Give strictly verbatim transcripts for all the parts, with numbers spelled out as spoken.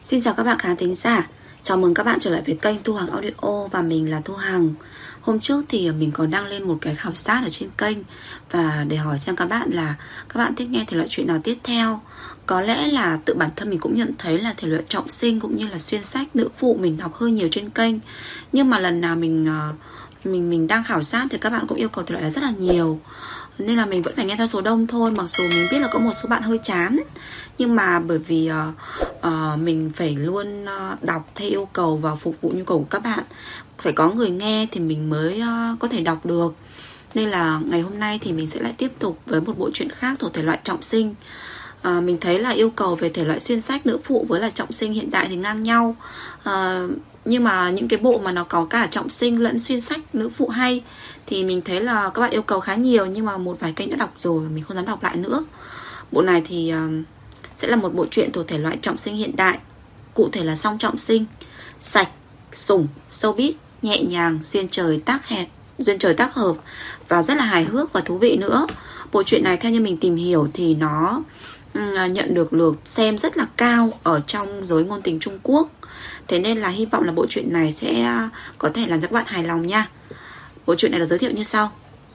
Xin chào các bạn khán thính giả. Chào mừng các bạn trở lại với kênh Thu Hằng Audio và mình là Thu Hằng. Hôm trước thì mình còn đăng lên một cái khảo sát ở trên kênh và để hỏi xem các bạn là các bạn thích nghe thể loại chuyện nào tiếp theo. Có lẽ là tự bản thân mình cũng nhận thấy là thể loại trọng sinh cũng như là xuyên sách nữ phụ mình đọc hơi nhiều trên kênh. Nhưng mà lần nào mình mình mình đang khảo sát thì các bạn cũng yêu cầu thể loại là rất là nhiều, nên là mình vẫn phải nghe theo số đông thôi. Mặc dù mình biết là có một số bạn hơi chán, nhưng mà bởi vì uh, uh, mình phải luôn uh, đọc theo yêu cầu và phục vụ nhu cầu của các bạn. Phải có người nghe thì mình mới uh, có thể đọc được. Nên là ngày hôm nay thì mình sẽ lại tiếp tục với một bộ truyện khác thuộc thể loại trọng sinh. uh, Mình thấy là yêu cầu về thể loại xuyên sách nữ phụ với là trọng sinh hiện đại thì ngang nhau. uh, Nhưng mà những cái bộ mà nó có cả trọng sinh lẫn xuyên sách nữ phụ hay thì mình thấy là các bạn yêu cầu khá nhiều, nhưng mà một vài kênh đã đọc rồi mình không dám đọc lại nữa. Bộ này thì uh, sẽ là một bộ truyện thuộc thể loại trọng sinh hiện đại, cụ thể là song trọng sinh, sạch, sủng, showbiz, nhẹ nhàng, xuyên trời tác hẹp, duyên trời tác hợp và rất là hài hước và thú vị nữa. Bộ truyện này theo như mình tìm hiểu thì nó uh, nhận được lượt xem rất là cao ở trong giới ngôn tình Trung Quốc. Thế nên là hy vọng là bộ truyện này sẽ uh, có thể làm cho các bạn hài lòng nha. Bộ truyện này được giới thiệu như sau.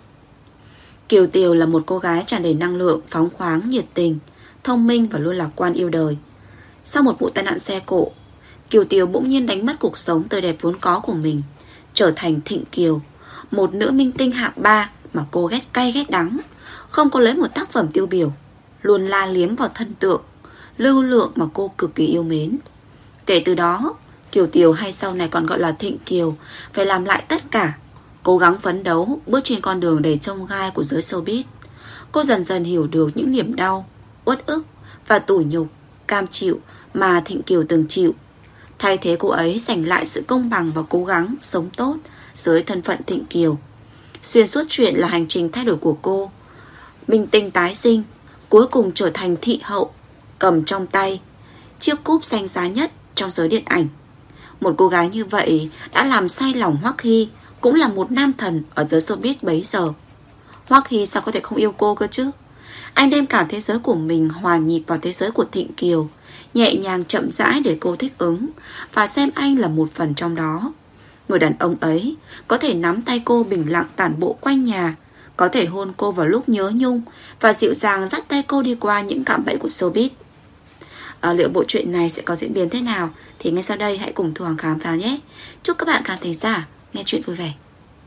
Kiều Tiều là một cô gái tràn đầy năng lượng, phóng khoáng, nhiệt tình, thông minh và luôn lạc quan yêu đời. Sau một vụ tai nạn xe cộ, Kiều Tiều bỗng nhiên đánh mất cuộc sống tươi đẹp vốn có của mình, trở thành Thịnh Kiều, một nữ minh tinh hạng ba mà cô ghét cay ghét đắng, không có lấy một tác phẩm tiêu biểu, luôn la liếm vào thân tượng, lưu lượng mà cô cực kỳ yêu mến. Kể từ đó, Kiều Tiều hay sau này còn gọi là Thịnh Kiều phải làm lại tất cả, cố gắng phấn đấu bước trên con đường đầy chông gai của giới showbiz. Cô dần dần hiểu được những niềm đau, uất ức và tủi nhục, cam chịu mà Thịnh Kiều từng chịu. Thay thế cô ấy giành lại sự công bằng và cố gắng sống tốt dưới thân phận Thịnh Kiều. Xuyên suốt chuyện là hành trình thay đổi của cô. Minh tinh tái sinh, cuối cùng trở thành thị hậu, cầm trong tay chiếc cúp danh giá nhất trong giới điện ảnh. Một cô gái như vậy đã làm say lòng Hoắc Hy, cũng là một nam thần ở giới showbiz bấy giờ. Hoắc Hy sao có thể không yêu cô cơ chứ? Anh đem cả thế giới của mình hòa nhịp vào thế giới của Thịnh Kiều, nhẹ nhàng chậm rãi để cô thích ứng và xem anh là một phần trong đó. Người đàn ông ấy có thể nắm tay cô bình lặng tản bộ quanh nhà, có thể hôn cô vào lúc nhớ nhung và dịu dàng dắt tay cô đi qua những cạm bẫy của showbiz. À, liệu bộ truyện này sẽ có diễn biến thế nào thì ngay sau đây hãy cùng Thu Hằng khám phá nhé. Chúc các bạn khán thính giả nghe chuyện vui vẻ.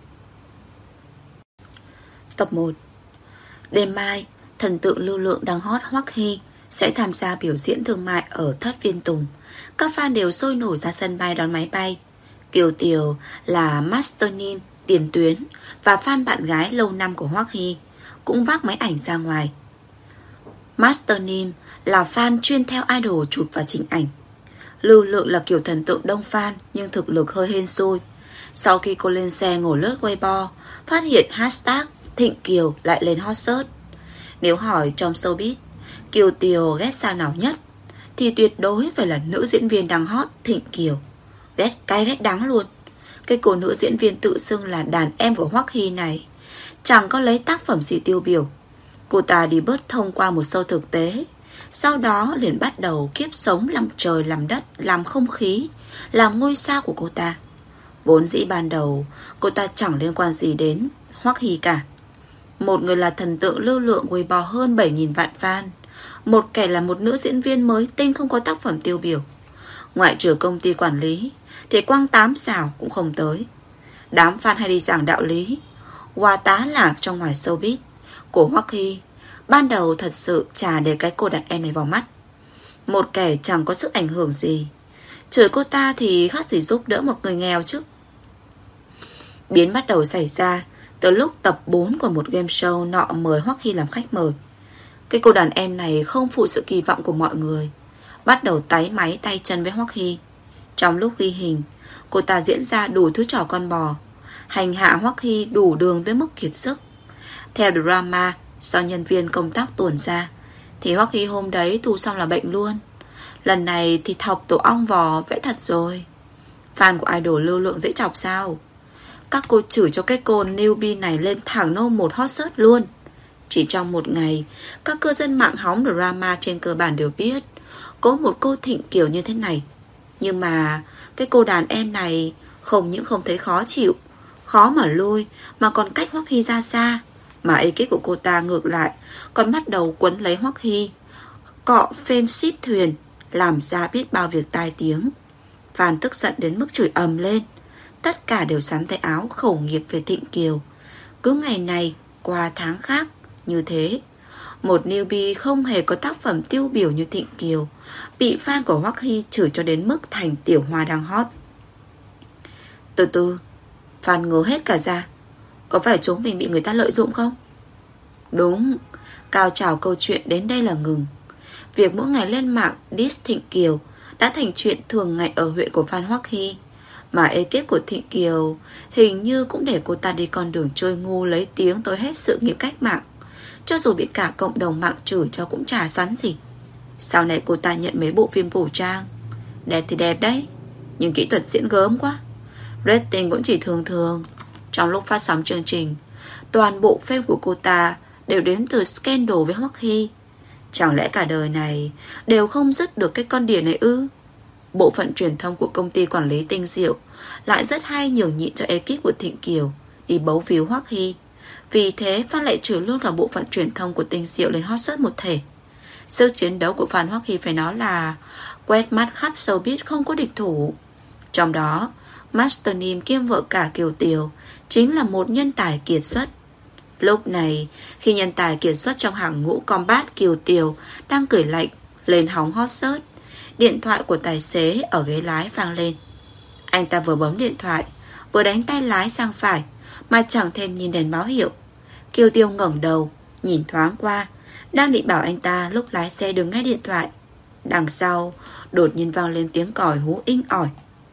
Tập một. Đêm mai, thần tượng lưu lượng đang hot Hoắc Hy sẽ tham gia biểu diễn thương mại ở Thất Viên Tùng. Các fan đều sôi nổi ra sân bay đón máy bay. Kiều Tiều là master nim tiền tuyến và fan bạn gái lâu năm của Hoắc Hy cũng vác máy ảnh ra ngoài. Master nim là fan chuyên theo idol chụp và chỉnh ảnh. Lưu lượng là kiểu thần tượng đông fan nhưng thực lực hơi hên xui. Sau khi cô lên xe ngồi lướt Weibo, phát hiện hashtag Thịnh Kiều lại lên hot search. Nếu hỏi trong showbiz Kiều Tiều ghét sao nào nhất thì tuyệt đối phải là nữ diễn viên đang hot Thịnh Kiều. Ghét cay ghét đắng luôn. Cái cô nữ diễn viên tự xưng là đàn em của Hoắc Hy này chẳng có lấy tác phẩm gì tiêu biểu. Cô ta đi bớt thông qua một show thực tế, sau đó liền bắt đầu kiếp sống làm trời làm đất, làm không khí, làm ngôi sao của cô ta. Vốn dĩ ban đầu cô ta chẳng liên quan gì đến Hoắc Hy cả. Một người là thần tượng lưu lượng Weibo hơn bảy nghìn vạn fan, một kẻ là một nữ diễn viên mới tinh không có tác phẩm tiêu biểu. Ngoại trừ công ty quản lý thì quăng tám xào cũng không tới. Đám fan hay đi giảng đạo lý, hòa tá lạc trong ngoài showbiz của Hoắc Hy ban đầu thật sự chả để cái cô đàn em này vào mắt. Một kẻ chẳng có sức ảnh hưởng gì, chửi cô ta thì khác gì giúp đỡ một người nghèo chứ. Biến bắt đầu xảy ra từ lúc tập bốn của một game show nọ mời Hoắc Hy làm khách mời. Cái cô đàn em này không phụ sự kỳ vọng của mọi người, bắt đầu táy máy tay chân với Hoắc Hy. Trong lúc ghi hình, cô ta diễn ra đủ thứ trò con bò, hành hạ Hoắc Hy đủ đường tới mức kiệt sức. Theo drama do nhân viên công tác tuồn ra thì Hoắc Hy hôm đấy thu xong là bệnh luôn. Lần này thì thọc tổ ong vò vẽ thật rồi. Fan của idol lưu lượng dễ chọc sao? Các cô chửi cho cái cô newbie này lên thẳng nô một hot search luôn. Chỉ trong một ngày, các cư dân mạng hóng drama trên cơ bản đều biết có một cô Thịnh Kiều như thế này Nhưng mà cái cô đàn em này không những không thấy khó chịu, khó mà lui, mà còn cách Hoắc Hy ra xa. Mà ekip của cô ta ngược lại còn bắt đầu quấn lấy Hoắc Hy, cọ phêm xít thuyền, làm ra biết bao việc tai tiếng. Phan tức giận đến mức chửi ầm lên. Tất cả đều sắn tay áo khẩu nghiệp về Thịnh Kiều. Cứ ngày này qua tháng khác như thế. Một newbie không hề có tác phẩm tiêu biểu như Thịnh Kiều bị fan của Hoắc Hy chửi cho đến mức thành tiểu hoa đang hot. Từ từ, fan ngớ hết cả ra. Có phải chúng mình bị người ta lợi dụng không? Đúng, cao trào câu chuyện đến đây là ngừng. Việc mỗi ngày lên mạng diss Thịnh Kiều đã thành chuyện thường ngày ở huyện của Phan Hoắc Hy. Mà ekip của Thịnh Kiều hình như cũng để cô ta đi con đường chơi ngu lấy tiếng tới hết sự nghiệp cách mạng. Cho dù bị cả cộng đồng mạng chửi cho cũng chả sắn gì. Sau này cô ta nhận mấy bộ phim cổ trang, đẹp thì đẹp đấy, nhưng kỹ thuật diễn gớm quá. Rating cũng chỉ thường thường. Trong lúc phát sóng chương trình, toàn bộ phim của cô ta đều đến từ scandal với Hoắc Hy. Chẳng lẽ cả đời này đều không dứt được cái con đỉa này ư? Bộ phận truyền thông của công ty quản lý Tinh Diệu lại rất hay nhường nhịn cho ekip của Thịnh Kiều đi bấu víu Hoắc Hy. Vì thế Phan lại trừ luôn cả bộ phận truyền thông của Tinh Diệu lên hot search một thể. Sức chiến đấu của Phan Hoắc Hy phải nói là quét mắt khắp showbiz không có địch thủ. Trong đó Master Nim kiêm vợ cả Kiều Tiều chính là một nhân tài kiệt xuất. Lúc này khi nhân tài kiệt xuất trong hàng ngũ combat Kiều Tiều đang cười lạnh lên hóng hot search, điện thoại của tài xế ở ghế lái vang lên. Anh ta vừa bấm điện thoại vừa đánh tay lái sang phải mà chẳng thèm nhìn đèn báo hiệu. Kiều Tiều ngẩng đầu nhìn thoáng qua, đang định bảo anh ta lúc lái xe đừng nghe điện thoại. Đằng sau đột nhiên vang lên tiếng còi hú inh ỏi.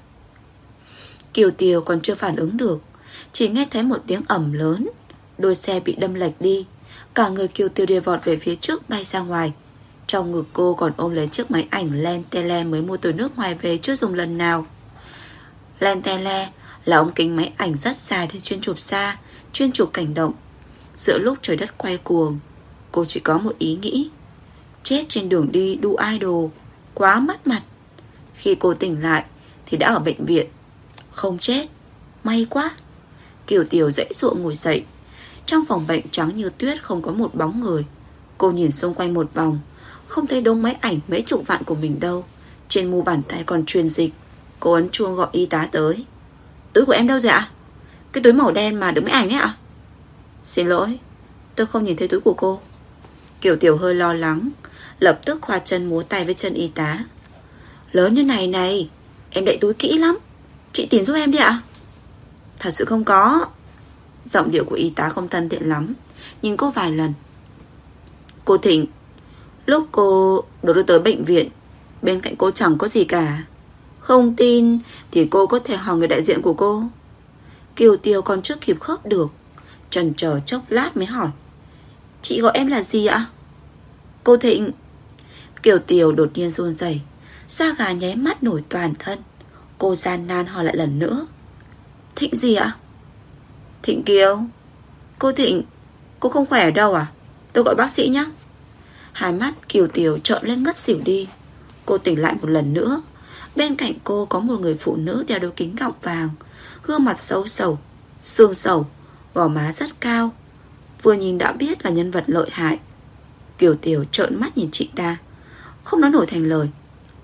Kiều Tiều còn chưa phản ứng được, chỉ nghe thấy một tiếng ầm lớn. Đôi xe bị đâm lệch đi. Cả người Kiều Tiều đều vọt về phía trước bay ra ngoài. Trong ngực cô còn ôm lấy chiếc máy ảnh Lentele mới mua từ nước ngoài về chưa dùng lần nào. Lentele là ống kính máy ảnh rất dài để chuyên chụp xa, chuyên chụp cảnh động. Giữa lúc trời đất quay cuồng, cô chỉ có một ý nghĩ: chết trên đường đi đu idol, quá mất mặt. Khi cô tỉnh lại thì đã ở bệnh viện. Không chết, may quá. Kiều Tiều dãy dụa ngồi dậy. Trong phòng bệnh trắng như tuyết không có một bóng người. Cô nhìn xung quanh một vòng, không thấy đống máy ảnh mấy chục vạn của mình đâu. Trên mu bàn tay còn truyền dịch. Cô ấn chuông gọi y tá tới. Túi của em đâu rồi ạ? Cái túi màu đen mà đựng máy ảnh ấy ạ? Xin lỗi, tôi không nhìn thấy túi của cô. Kiều Tiều hơi lo lắng, lập tức khoa chân múa tay với chân y tá. Lớn như này này, em đậy túi kỹ lắm, chị tìm giúp em đi ạ. Thật sự không có. Giọng điệu của y tá không thân thiện lắm, nhìn cô vài lần. Cô Thịnh, lúc cô được đưa tới bệnh viện, bên cạnh cô chẳng có gì cả. Không tin thì cô có thể hỏi người đại diện của cô. Kiều Tiều còn chưa kịp khớp được, chần chờ chốc lát mới hỏi. Chị gọi em là gì ạ? Cô Thịnh. Kiều Tiều đột nhiên run rẩy, da gà nháy mắt nổi toàn thân. Cô gian nan hỏi lại lần nữa. Thịnh gì ạ? Thịnh Kiều. Cô Thịnh, cô không khỏe ở đâu à? Tôi gọi bác sĩ nhé. Hai mắt Kiều Tiều trợn lên ngất xỉu đi. Cô tỉnh lại một lần nữa. Bên cạnh cô có một người phụ nữ đeo đôi kính gọng vàng, gương mặt xấu xầu, xương xầu, gò má rất cao. Vừa nhìn đã biết là nhân vật lợi hại. Kiều Tiều trợn mắt nhìn chị ta, không nói nổi thành lời.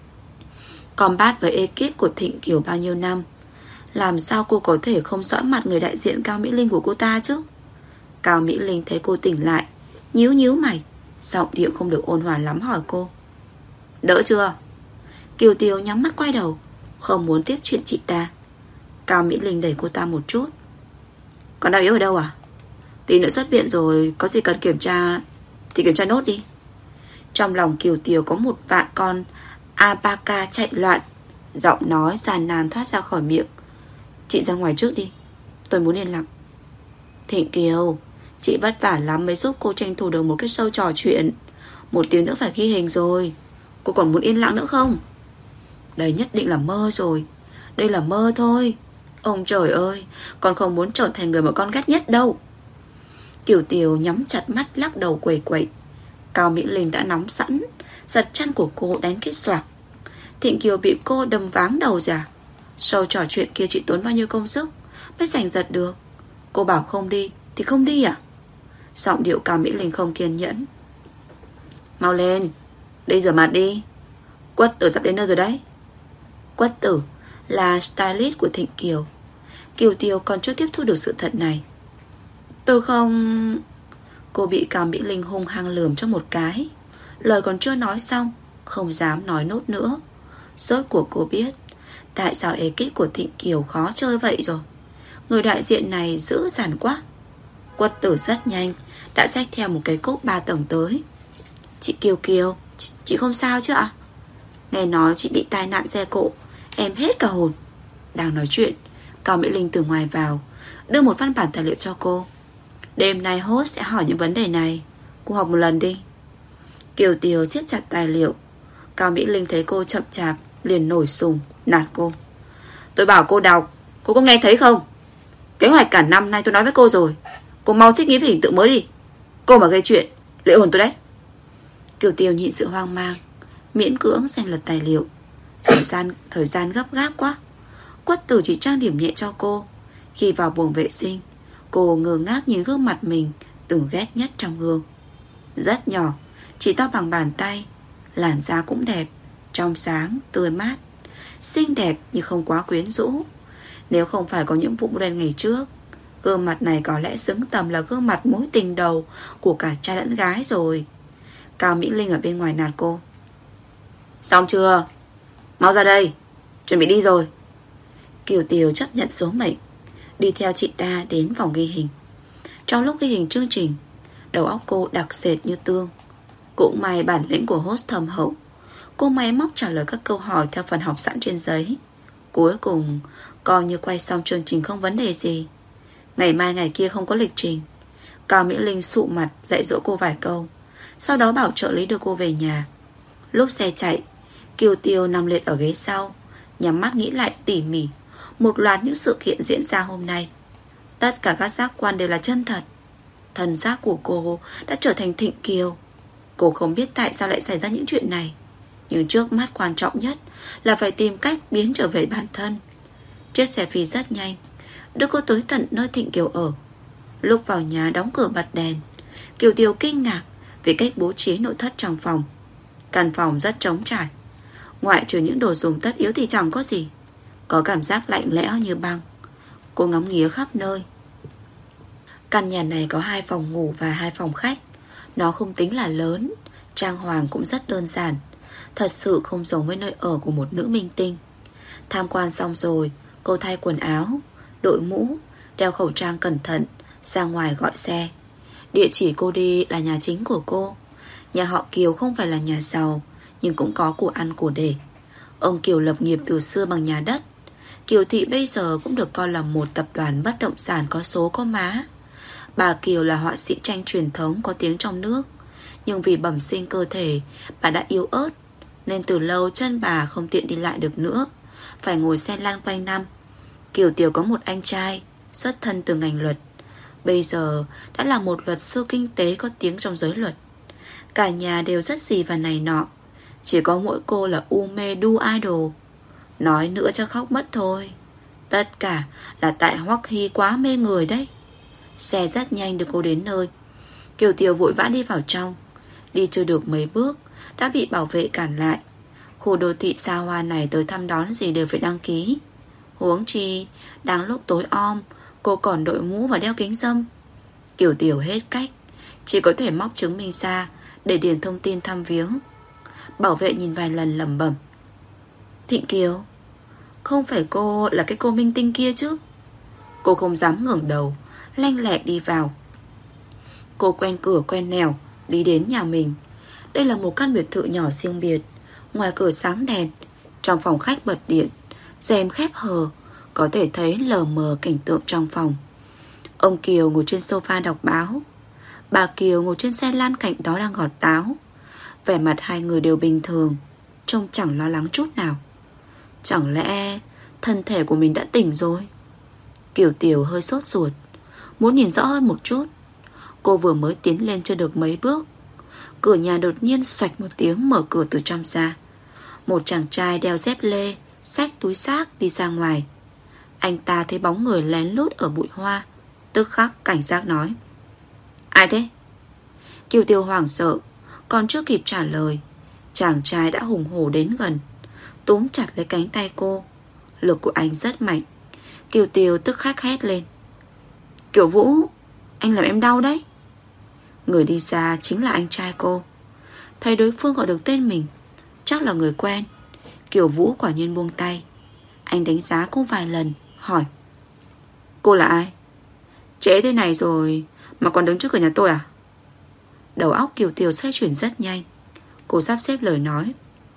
Combat với ekip của Thịnh Kiều bao nhiêu năm, làm sao cô có thể không rõ mặt người đại diện Cao Mỹ Linh của cô ta chứ? Cao Mỹ Linh thấy cô tỉnh lại, nhíu nhíu mày, giọng điệu không được ôn hòa lắm hỏi cô. Đỡ chưa? Kiều Tiều nhắm mắt quay đầu, không muốn tiếp chuyện chị ta. Cao Mỹ Linh đẩy cô ta một chút. Còn đau yếu ở đâu à? Tí nữa xuất viện rồi, có gì cần kiểm tra thì kiểm tra nốt đi. Trong lòng Kiều Tiều có một vạn con alpaca chạy loạn. Giọng nói gian nan thoát ra khỏi miệng. Chị ra ngoài trước đi, tôi muốn yên lặng. Thịnh Kiều, chị vất vả lắm mới giúp cô tranh thủ được một cái show trò chuyện. Một tiếng nữa phải ghi hình rồi, cô còn muốn yên lặng nữa không? Đây nhất định là mơ rồi. Đây là mơ thôi. Ông trời ơi, con không muốn trở thành người mà con ghét nhất đâu. Kiều Tiều nhắm chặt mắt lắc đầu quẩy quẩy. Cao Mỹ Linh đã nóng sẵn, giật chân của cô đánh cái xoạc. Thịnh Kiều bị cô đâm váng đầu ra. Sau trò chuyện kia chị tốn bao nhiêu công sức mới giành giật được. Cô bảo không đi thì không đi à? Giọng điệu Cao Mỹ Linh không kiên nhẫn. Mau lên, đi rửa mặt đi. Quất Tử sắp đến nơi rồi đấy. Quất Tử là stylist của Thịnh Kiều. Kiều Tiêu còn chưa tiếp thu được sự thật này. Tôi không... Cô bị Cao Mỹ Linh hung hăng lườm cho một cái. Lời còn chưa nói xong, không dám nói nốt nữa. Rốt cuộc cô biết tại sao ekip của Thịnh Kiều khó chơi vậy rồi. Người đại diện này dữ dằn quá. Quất Tử rất nhanh đã xách theo một cái cốc ba tầng tới. Chị Kiều Kiều, chị, chị không sao chứ ạ? Nghe nói chị bị tai nạn xe cộ, em hết cả hồn. Đang nói chuyện, Cao Mỹ Linh từ ngoài vào, đưa một văn bản tài liệu cho cô. Đêm nay host sẽ hỏi những vấn đề này, cô học một lần đi. Kiều Tiều siết chặt tài liệu. Cao Mỹ Linh thấy cô chậm chạp liền nổi sùng, nạt cô. Tôi bảo cô đọc, cô có nghe thấy không? Kế hoạch cả năm nay tôi nói với cô rồi. Cô mau thích nghi với hình tượng mới đi. Cô mà gây chuyện, lệ hồn tôi đấy. Kiều Tiều nhịn sự hoang mang, miễn cưỡng xem lật tài liệu. Thời gian thời gian gấp gáp quá. Quất Tử chỉ trang điểm nhẹ cho cô. Khi vào buồng vệ sinh, cô ngơ ngác nhìn gương mặt mình từng ghét nhất trong gương. Rất nhỏ, chỉ to bằng bàn tay. Làn da cũng đẹp, trong sáng, tươi mát, xinh đẹp nhưng không quá quyến rũ. Nếu không phải có những vụ đen ngày trước, gương mặt này có lẽ xứng tầm là gương mặt mối tình đầu của cả trai lẫn gái rồi. Cao Mỹ Linh ở bên ngoài nạt cô. Xong chưa? Mau ra đây, chuẩn bị đi rồi. Kiều Tiều chấp nhận số mệnh, đi theo chị ta đến phòng ghi hình. Trong lúc ghi hình chương trình, đầu óc cô đặc sệt như tương. Cũng may bản lĩnh của host thâm hậu. Cô máy móc trả lời các câu hỏi theo phần học sẵn trên giấy. Cuối cùng coi như quay xong chương trình không vấn đề gì. Ngày mai ngày kia không có lịch trình. Cao Mỹ Linh sụ mặt dạy dỗ cô vài câu, sau đó bảo trợ lý đưa cô về nhà. Lúc xe chạy, Kiều Tiêu nằm liệt ở ghế sau, nhắm mắt nghĩ lại tỉ mỉ một loạt những sự kiện diễn ra hôm nay. Tất cả các giác quan đều là chân thật. Thần giác của cô đã trở thành Thịnh Kiều. Cô không biết tại sao lại xảy ra những chuyện này, nhưng trước mắt quan trọng nhất là phải tìm cách biến trở về bản thân. Chiếc xe phi rất nhanh, đưa cô tới tận nơi Thịnh Kiều ở. Lúc vào nhà đóng cửa bật đèn, Kiều Tiêu kinh ngạc vì cách bố trí nội thất trong phòng. Căn phòng rất trống trải, ngoại trừ những đồ dùng tất yếu thì chẳng có gì. Có cảm giác lạnh lẽo như băng. Cô ngắm nghía khắp nơi. Căn nhà này có hai phòng ngủ và hai phòng khách. Nó không tính là lớn, trang hoàng cũng rất đơn giản. Thật sự không giống với nơi ở của một nữ minh tinh. Tham quan xong rồi, cô thay quần áo, đội mũ, đeo khẩu trang cẩn thận, ra ngoài gọi xe. Địa chỉ cô đi là nhà chính của cô. Nhà họ Kiều không phải là nhà giàu, nhưng cũng có của ăn của để. Ông Kiều lập nghiệp từ xưa bằng nhà đất. Kiều Thị bây giờ cũng được coi là một tập đoàn bất động sản có số có má. Bà Kiều là họa sĩ tranh truyền thống có tiếng trong nước, nhưng vì bẩm sinh cơ thể, bà đã yếu ớt, nên từ lâu chân bà không tiện đi lại được nữa, phải ngồi xe lăn quanh năm. Kiều Tiểu có một anh trai xuất thân từ ngành luật, bây giờ đã là một luật sư kinh tế có tiếng trong giới luật. Cả nhà đều rất gì và này nọ, chỉ có mỗi cô là u mê đu idol. Nói nữa cho khóc mất thôi. Tất cả là tại Hoắc Hy quá mê người đấy. Xe rất nhanh đưa cô đến nơi. Kiều Tiểu vội vã đi vào trong. Đi chưa được mấy bước đã bị bảo vệ cản lại. Khu đô thị xa hoa này tới thăm đón gì đều phải đăng ký. Huống chi đang lúc tối om, cô còn đội mũ và đeo kính râm. Kiều Tiểu hết cách, chỉ có thể móc chứng minh ra để điền thông tin thăm viếng. Bảo vệ nhìn vài lần lẩm bẩm: Thịnh Kiều, không phải cô là cái cô minh tinh kia chứ? Cô không dám ngẩng đầu, lanh lẹ đi vào. Cô quen cửa quen nẻo đi đến nhà mình. Đây là một căn biệt thự nhỏ riêng biệt. Ngoài cửa sáng đèn, trong phòng khách bật điện, rèm khép hờ, có thể thấy lờ mờ cảnh tượng trong phòng. Ông Kiều ngồi trên sofa đọc báo, bà Kiều ngồi trên xe lăn cạnh đó đang gọt táo. Vẻ mặt hai người đều bình thường, trông chẳng lo lắng chút nào. Chẳng lẽ thân thể của mình đã tỉnh rồi? Kiều Tiểu hơi sốt ruột, muốn nhìn rõ hơn một chút. Cô vừa mới tiến lên chưa được mấy bước, cửa nhà đột nhiên xoạch một tiếng mở cửa từ trong ra. một chàng trai đeo dép lê, xách túi xác đi ra ngoài. Anh ta thấy bóng người lén lút ở bụi hoa, tức khắc cảnh giác nói: Ai thế? Kiều Tiêu hoảng sợ, còn chưa kịp trả lời, chàng trai đã hùng hổ đến gần, túm chặt lấy cánh tay cô. Lực của anh rất mạnh. Kiều Tiêu tức khắc hét lên: Kiều Vũ, anh làm em đau đấy. Người đi ra chính là anh trai cô. Thấy đối phương gọi được tên mình, chắc là người quen. Kiều Vũ quả nhiên buông tay. Anh đánh giá cô vài lần, hỏi: Cô là ai? Trễ thế này rồi mà còn đứng trước cửa nhà tôi à? Đầu óc Kiều Tiêu xoay chuyển rất nhanh. Cô sắp xếp lời nói: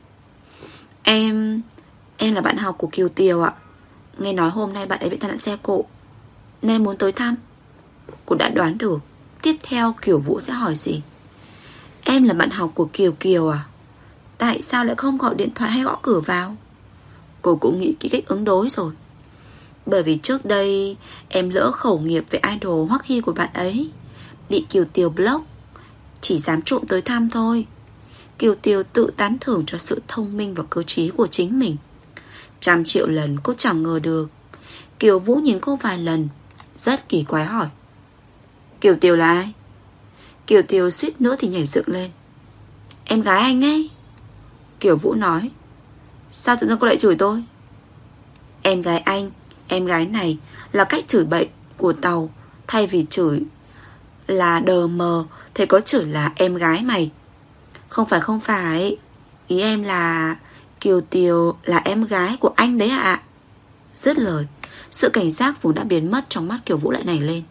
Em... Em là bạn học của Kiều Tiêu ạ. Nghe nói hôm nay bạn ấy bị tai nạn xe cộ nên muốn tới thăm. Cô đã đoán được tiếp theo Kiều Vũ sẽ hỏi gì. Em là bạn học của Kiều Kiều à? Tại sao lại không gọi điện thoại hay gõ cửa vào? Cô cũng nghĩ kỹ cách ứng đối rồi. Bởi vì trước đây em lỡ khẩu nghiệp về idol Hoắc Hy của bạn ấy, bị Kiều Tiêu block, chỉ dám trộm tới thăm thôi. Kiều Tiêu tự tán thưởng cho sự thông minh và cơ trí của chính mình. Trăm triệu lần cô chẳng ngờ được. Kiều Vũ nhìn cô vài lần, rất kỳ quái hỏi: Kiều Tiêu là ai? Kiều Tiêu suýt nữa thì nhảy dựng lên: Em gái anh ấy. Kiều Vũ nói: Sao tự dưng cô lại chửi tôi? Em gái anh, em gái này là cách chửi bậy của Tàu. Thay vì chửi là đờ mờ thì có chửi là em gái mày. Không phải không phải, ý em là Kiều Tiêu là em gái của anh đấy ạ. À? Dứt lời, sự cảnh giác vốn đã biến mất trong mắt Kiều Vũ lại nảy lên.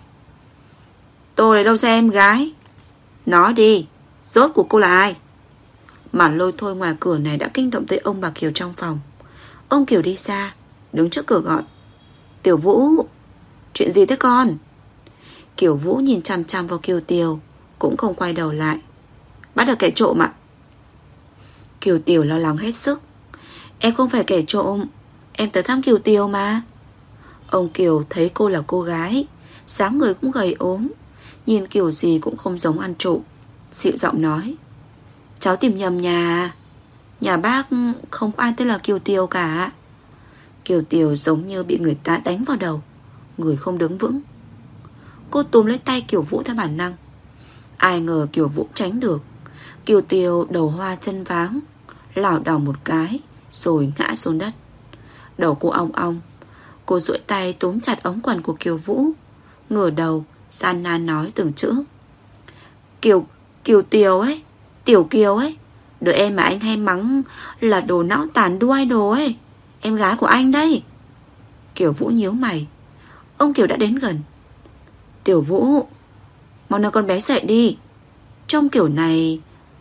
Tôi lấy đâu ra em gái? Nói đi, rốt của cô là ai? Màn lôi thôi ngoài cửa này đã kinh động tới ông bà Kiều trong phòng. Ông Kiều đi xa, đứng trước cửa gọi: Tiểu Vũ, chuyện gì thế con? Kiều Vũ nhìn chằm chằm vào Kiều Tiêu, cũng không quay đầu lại. Bắt được kẻ trộm ạ. Kiều Tiêu lo lắng hết sức. Em không phải kẻ trộm, em tới thăm Kiều Tiêu mà. Ông Kiều thấy cô là cô gái, dáng người cũng gầy ốm, nhìn kiểu gì cũng không giống ăn trộm, dịu giọng nói: Cháu tìm nhầm nhà. Nhà bác không có ai tên là Kiều Tiêu cả. Kiều Tiêu giống như bị người ta đánh vào đầu, người không đứng vững. Cô túm lấy tay Kiều Vũ theo bản năng. Ai ngờ Kiều Vũ tránh được. Kiều Tiêu đầu hoa chân váng, lảo đảo một cái rồi ngã xuống đất. Đầu cô ong ong. Cô duỗi tay túm chặt ống quần của Kiều Vũ, ngửa đầu gian nan nói từng chữ: Kiều Kiều Tiêu ấy, Tiểu Kiều ấy, đứa em mà anh hay mắng là đồ não tàn đu idol ấy, em gái của anh đấy. Kiều Vũ nhíu mày. Ông Kiều đã đến gần. Tiểu Vũ, mau đưa con bé dậy đi. Trong kiểu này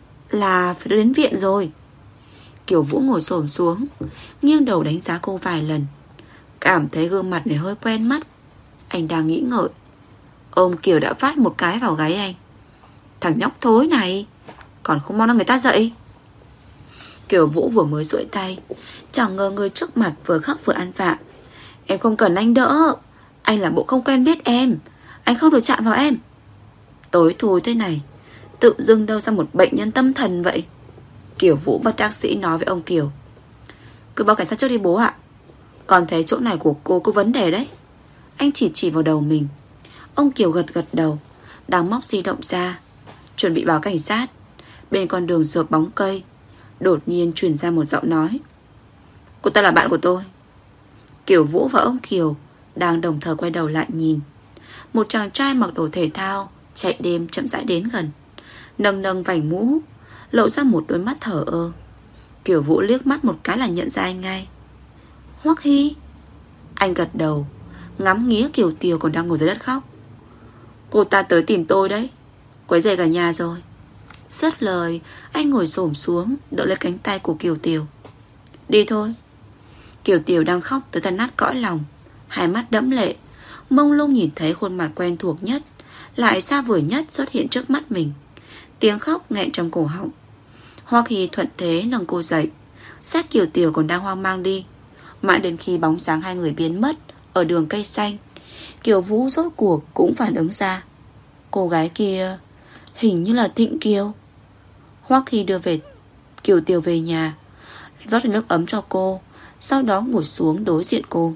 là phải đưa đến viện rồi. Kiều Vũ ngồi xổm xuống, nghiêng đầu đánh giá cô vài lần, cảm thấy gương mặt này hơi quen mắt. Anh đang nghĩ ngợi, ông Kiều đã phát một cái vào gáy anh: Thằng nhóc thối này, còn không mau đưa người ta dậy. Kiều Vũ vừa mới duỗi tay, chẳng ngờ người trước mặt vừa khóc vừa ăn vạ: Em không cần anh đỡ, anh là bộ không quen biết em, anh không được chạm vào em. Tối thui thế này, tự dưng đâu ra một bệnh nhân tâm thần vậy. Kiều Vũ bất đắc sĩ nói với ông Kiều: Cứ báo cảnh sát trước đi bố ạ. Còn thấy chỗ này của cô có vấn đề đấy. Anh chỉ chỉ vào đầu mình. Ông Kiều gật gật đầu, đang móc di động ra, chuẩn bị báo cảnh sát. Bên con đường dợp bóng cây, đột nhiên truyền ra một giọng nói: Cô ta là bạn của tôi. Kiều Vũ và ông Kiều đang đồng thời quay đầu lại nhìn. Một chàng trai mặc đồ thể thao chạy đêm chậm rãi đến gần, nâng nâng vành mũ, lộ ra một đôi mắt thở ơ. Kiều Vũ liếc mắt một cái là nhận ra anh ngay. Hoắc Hy. Anh gật đầu, ngắm nghía Kiều Tiêu còn đang ngồi dưới đất khóc. Cô ta tới tìm tôi đấy, quấy rầy cả nhà rồi. Dứt lời, anh ngồi xổm xuống, đỡ lấy cánh tay của Kiều Tiêu. Đi thôi. Kiều Tiêu đang khóc tới tan nát cõi lòng, hai mắt đẫm lệ, mông lung nhìn thấy khuôn mặt quen thuộc nhất, lại xa vời nhất xuất hiện trước mắt mình. Tiếng khóc nghẹn trong cổ họng. Hoắc Hy thuận thế nâng cô dậy, xách Kiều Tiêu còn đang hoang mang đi. Mãi đến khi bóng dáng hai người biến mất ở đường cây xanh, Kiều Vũ rốt cuộc cũng phản ứng ra. Cô gái kia hình như là Thịnh Kiều. Hoắc Hy đưa về Kiều Tiêu về nhà, rót nước ấm cho cô, sau đó ngồi xuống đối diện cô.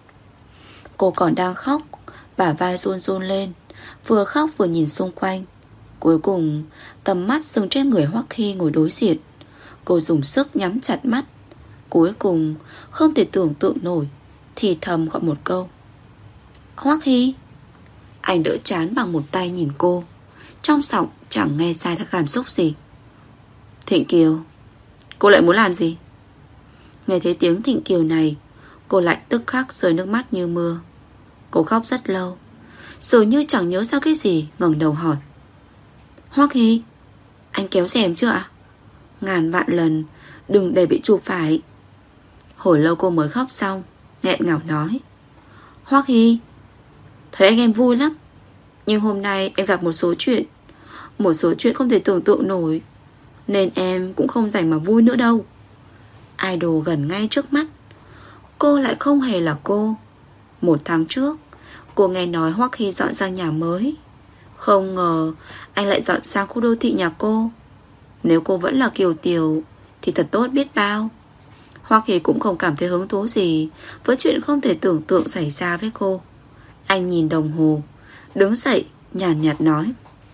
Cô còn đang khóc, bả vai run run lên, vừa khóc vừa nhìn xung quanh. Cuối cùng tầm mắt dừng trên người Hoắc Hy ngồi đối diện. Cô dùng sức nhắm chặt mắt. Cuối cùng không thể tưởng tượng nổi, thì thầm gọi một câu: Hoắc Hy. Anh đỡ trán bằng một tay nhìn cô, trong giọng chẳng nghe sai được cảm xúc gì. Thịnh Kiều, cô lại muốn làm gì? Nghe thấy tiếng Thịnh Kiều này, cô lại tức khắc rơi nước mắt như mưa. Cô khóc rất lâu, rồi như chẳng nhớ ra cái gì, ngẩng đầu hỏi: Hoắc Hy, anh kéo rèm chưa ạ? Ngàn vạn lần đừng để bị chụp phải. Hồi lâu cô mới khóc xong, nghẹn ngào nói: Hoắc Hy, thấy anh em vui lắm, nhưng hôm nay em gặp một số chuyện, một số chuyện không thể tưởng tượng nổi, nên em cũng không rảnh mà vui nữa đâu. Idol gần ngay trước mắt, cô lại không hề là cô. Một tháng trước, cô nghe nói Hoắc Hy dọn sang nhà mới. Không ngờ anh lại dọn sang khu đô thị nhà cô. Nếu cô vẫn là Kiều Tiều thì thật tốt biết bao. Hoắc Hy cũng không cảm thấy hứng thú gì với chuyện không thể tưởng tượng xảy ra với cô. Anh nhìn đồng hồ, đứng dậy nhàn nhạt nói: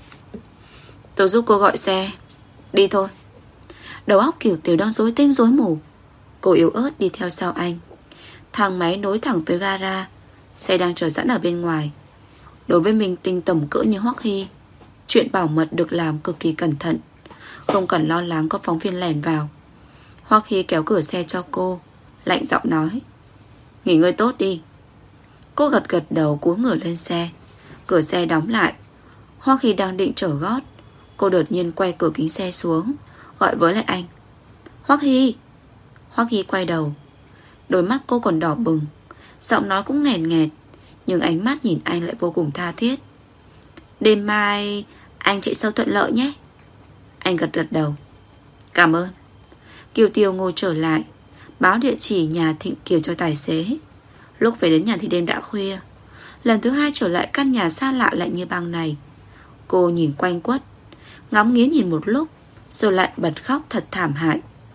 Tôi giúp cô gọi xe, đi thôi. Đầu óc Kiều Tiều đang rối tinh rối mù. Cô yếu ớt đi theo sau anh. Thang máy nối thẳng tới gara. Xe đang chờ sẵn ở bên ngoài. Đối với minh tinh tầm cỡ như Hoắc Hy, chuyện bảo mật được làm cực kỳ cẩn thận, không cần lo lắng có phóng viên lẻn vào. Hoắc Hy kéo cửa xe cho cô, lạnh giọng nói: Nghỉ ngơi tốt đi. Cô gật gật đầu cúi người lên xe. Cửa xe đóng lại. Hoắc Hy đang định trở gót, cô đột nhiên quay cửa kính xe xuống, gọi với lại anh: Hoắc Hy. Hoắc Hy quay đầu. Đôi mắt cô còn đỏ bừng, giọng nói cũng nghẹn nghẹt, nhưng ánh mắt nhìn anh lại vô cùng tha thiết. Đêm mai anh chạy sâu thuận lợi nhé. Anh gật gật đầu. Cảm ơn. Kiều Tiều ngồi trở lại, báo địa chỉ nhà Thịnh Kiều cho tài xế. Lúc về đến nhà thì đêm đã khuya. Lần thứ hai trở lại căn nhà xa lạ lạnh như băng này, cô nhìn quanh quất, ngắm nghía nhìn một lúc, rồi lại bật khóc thật thảm hại.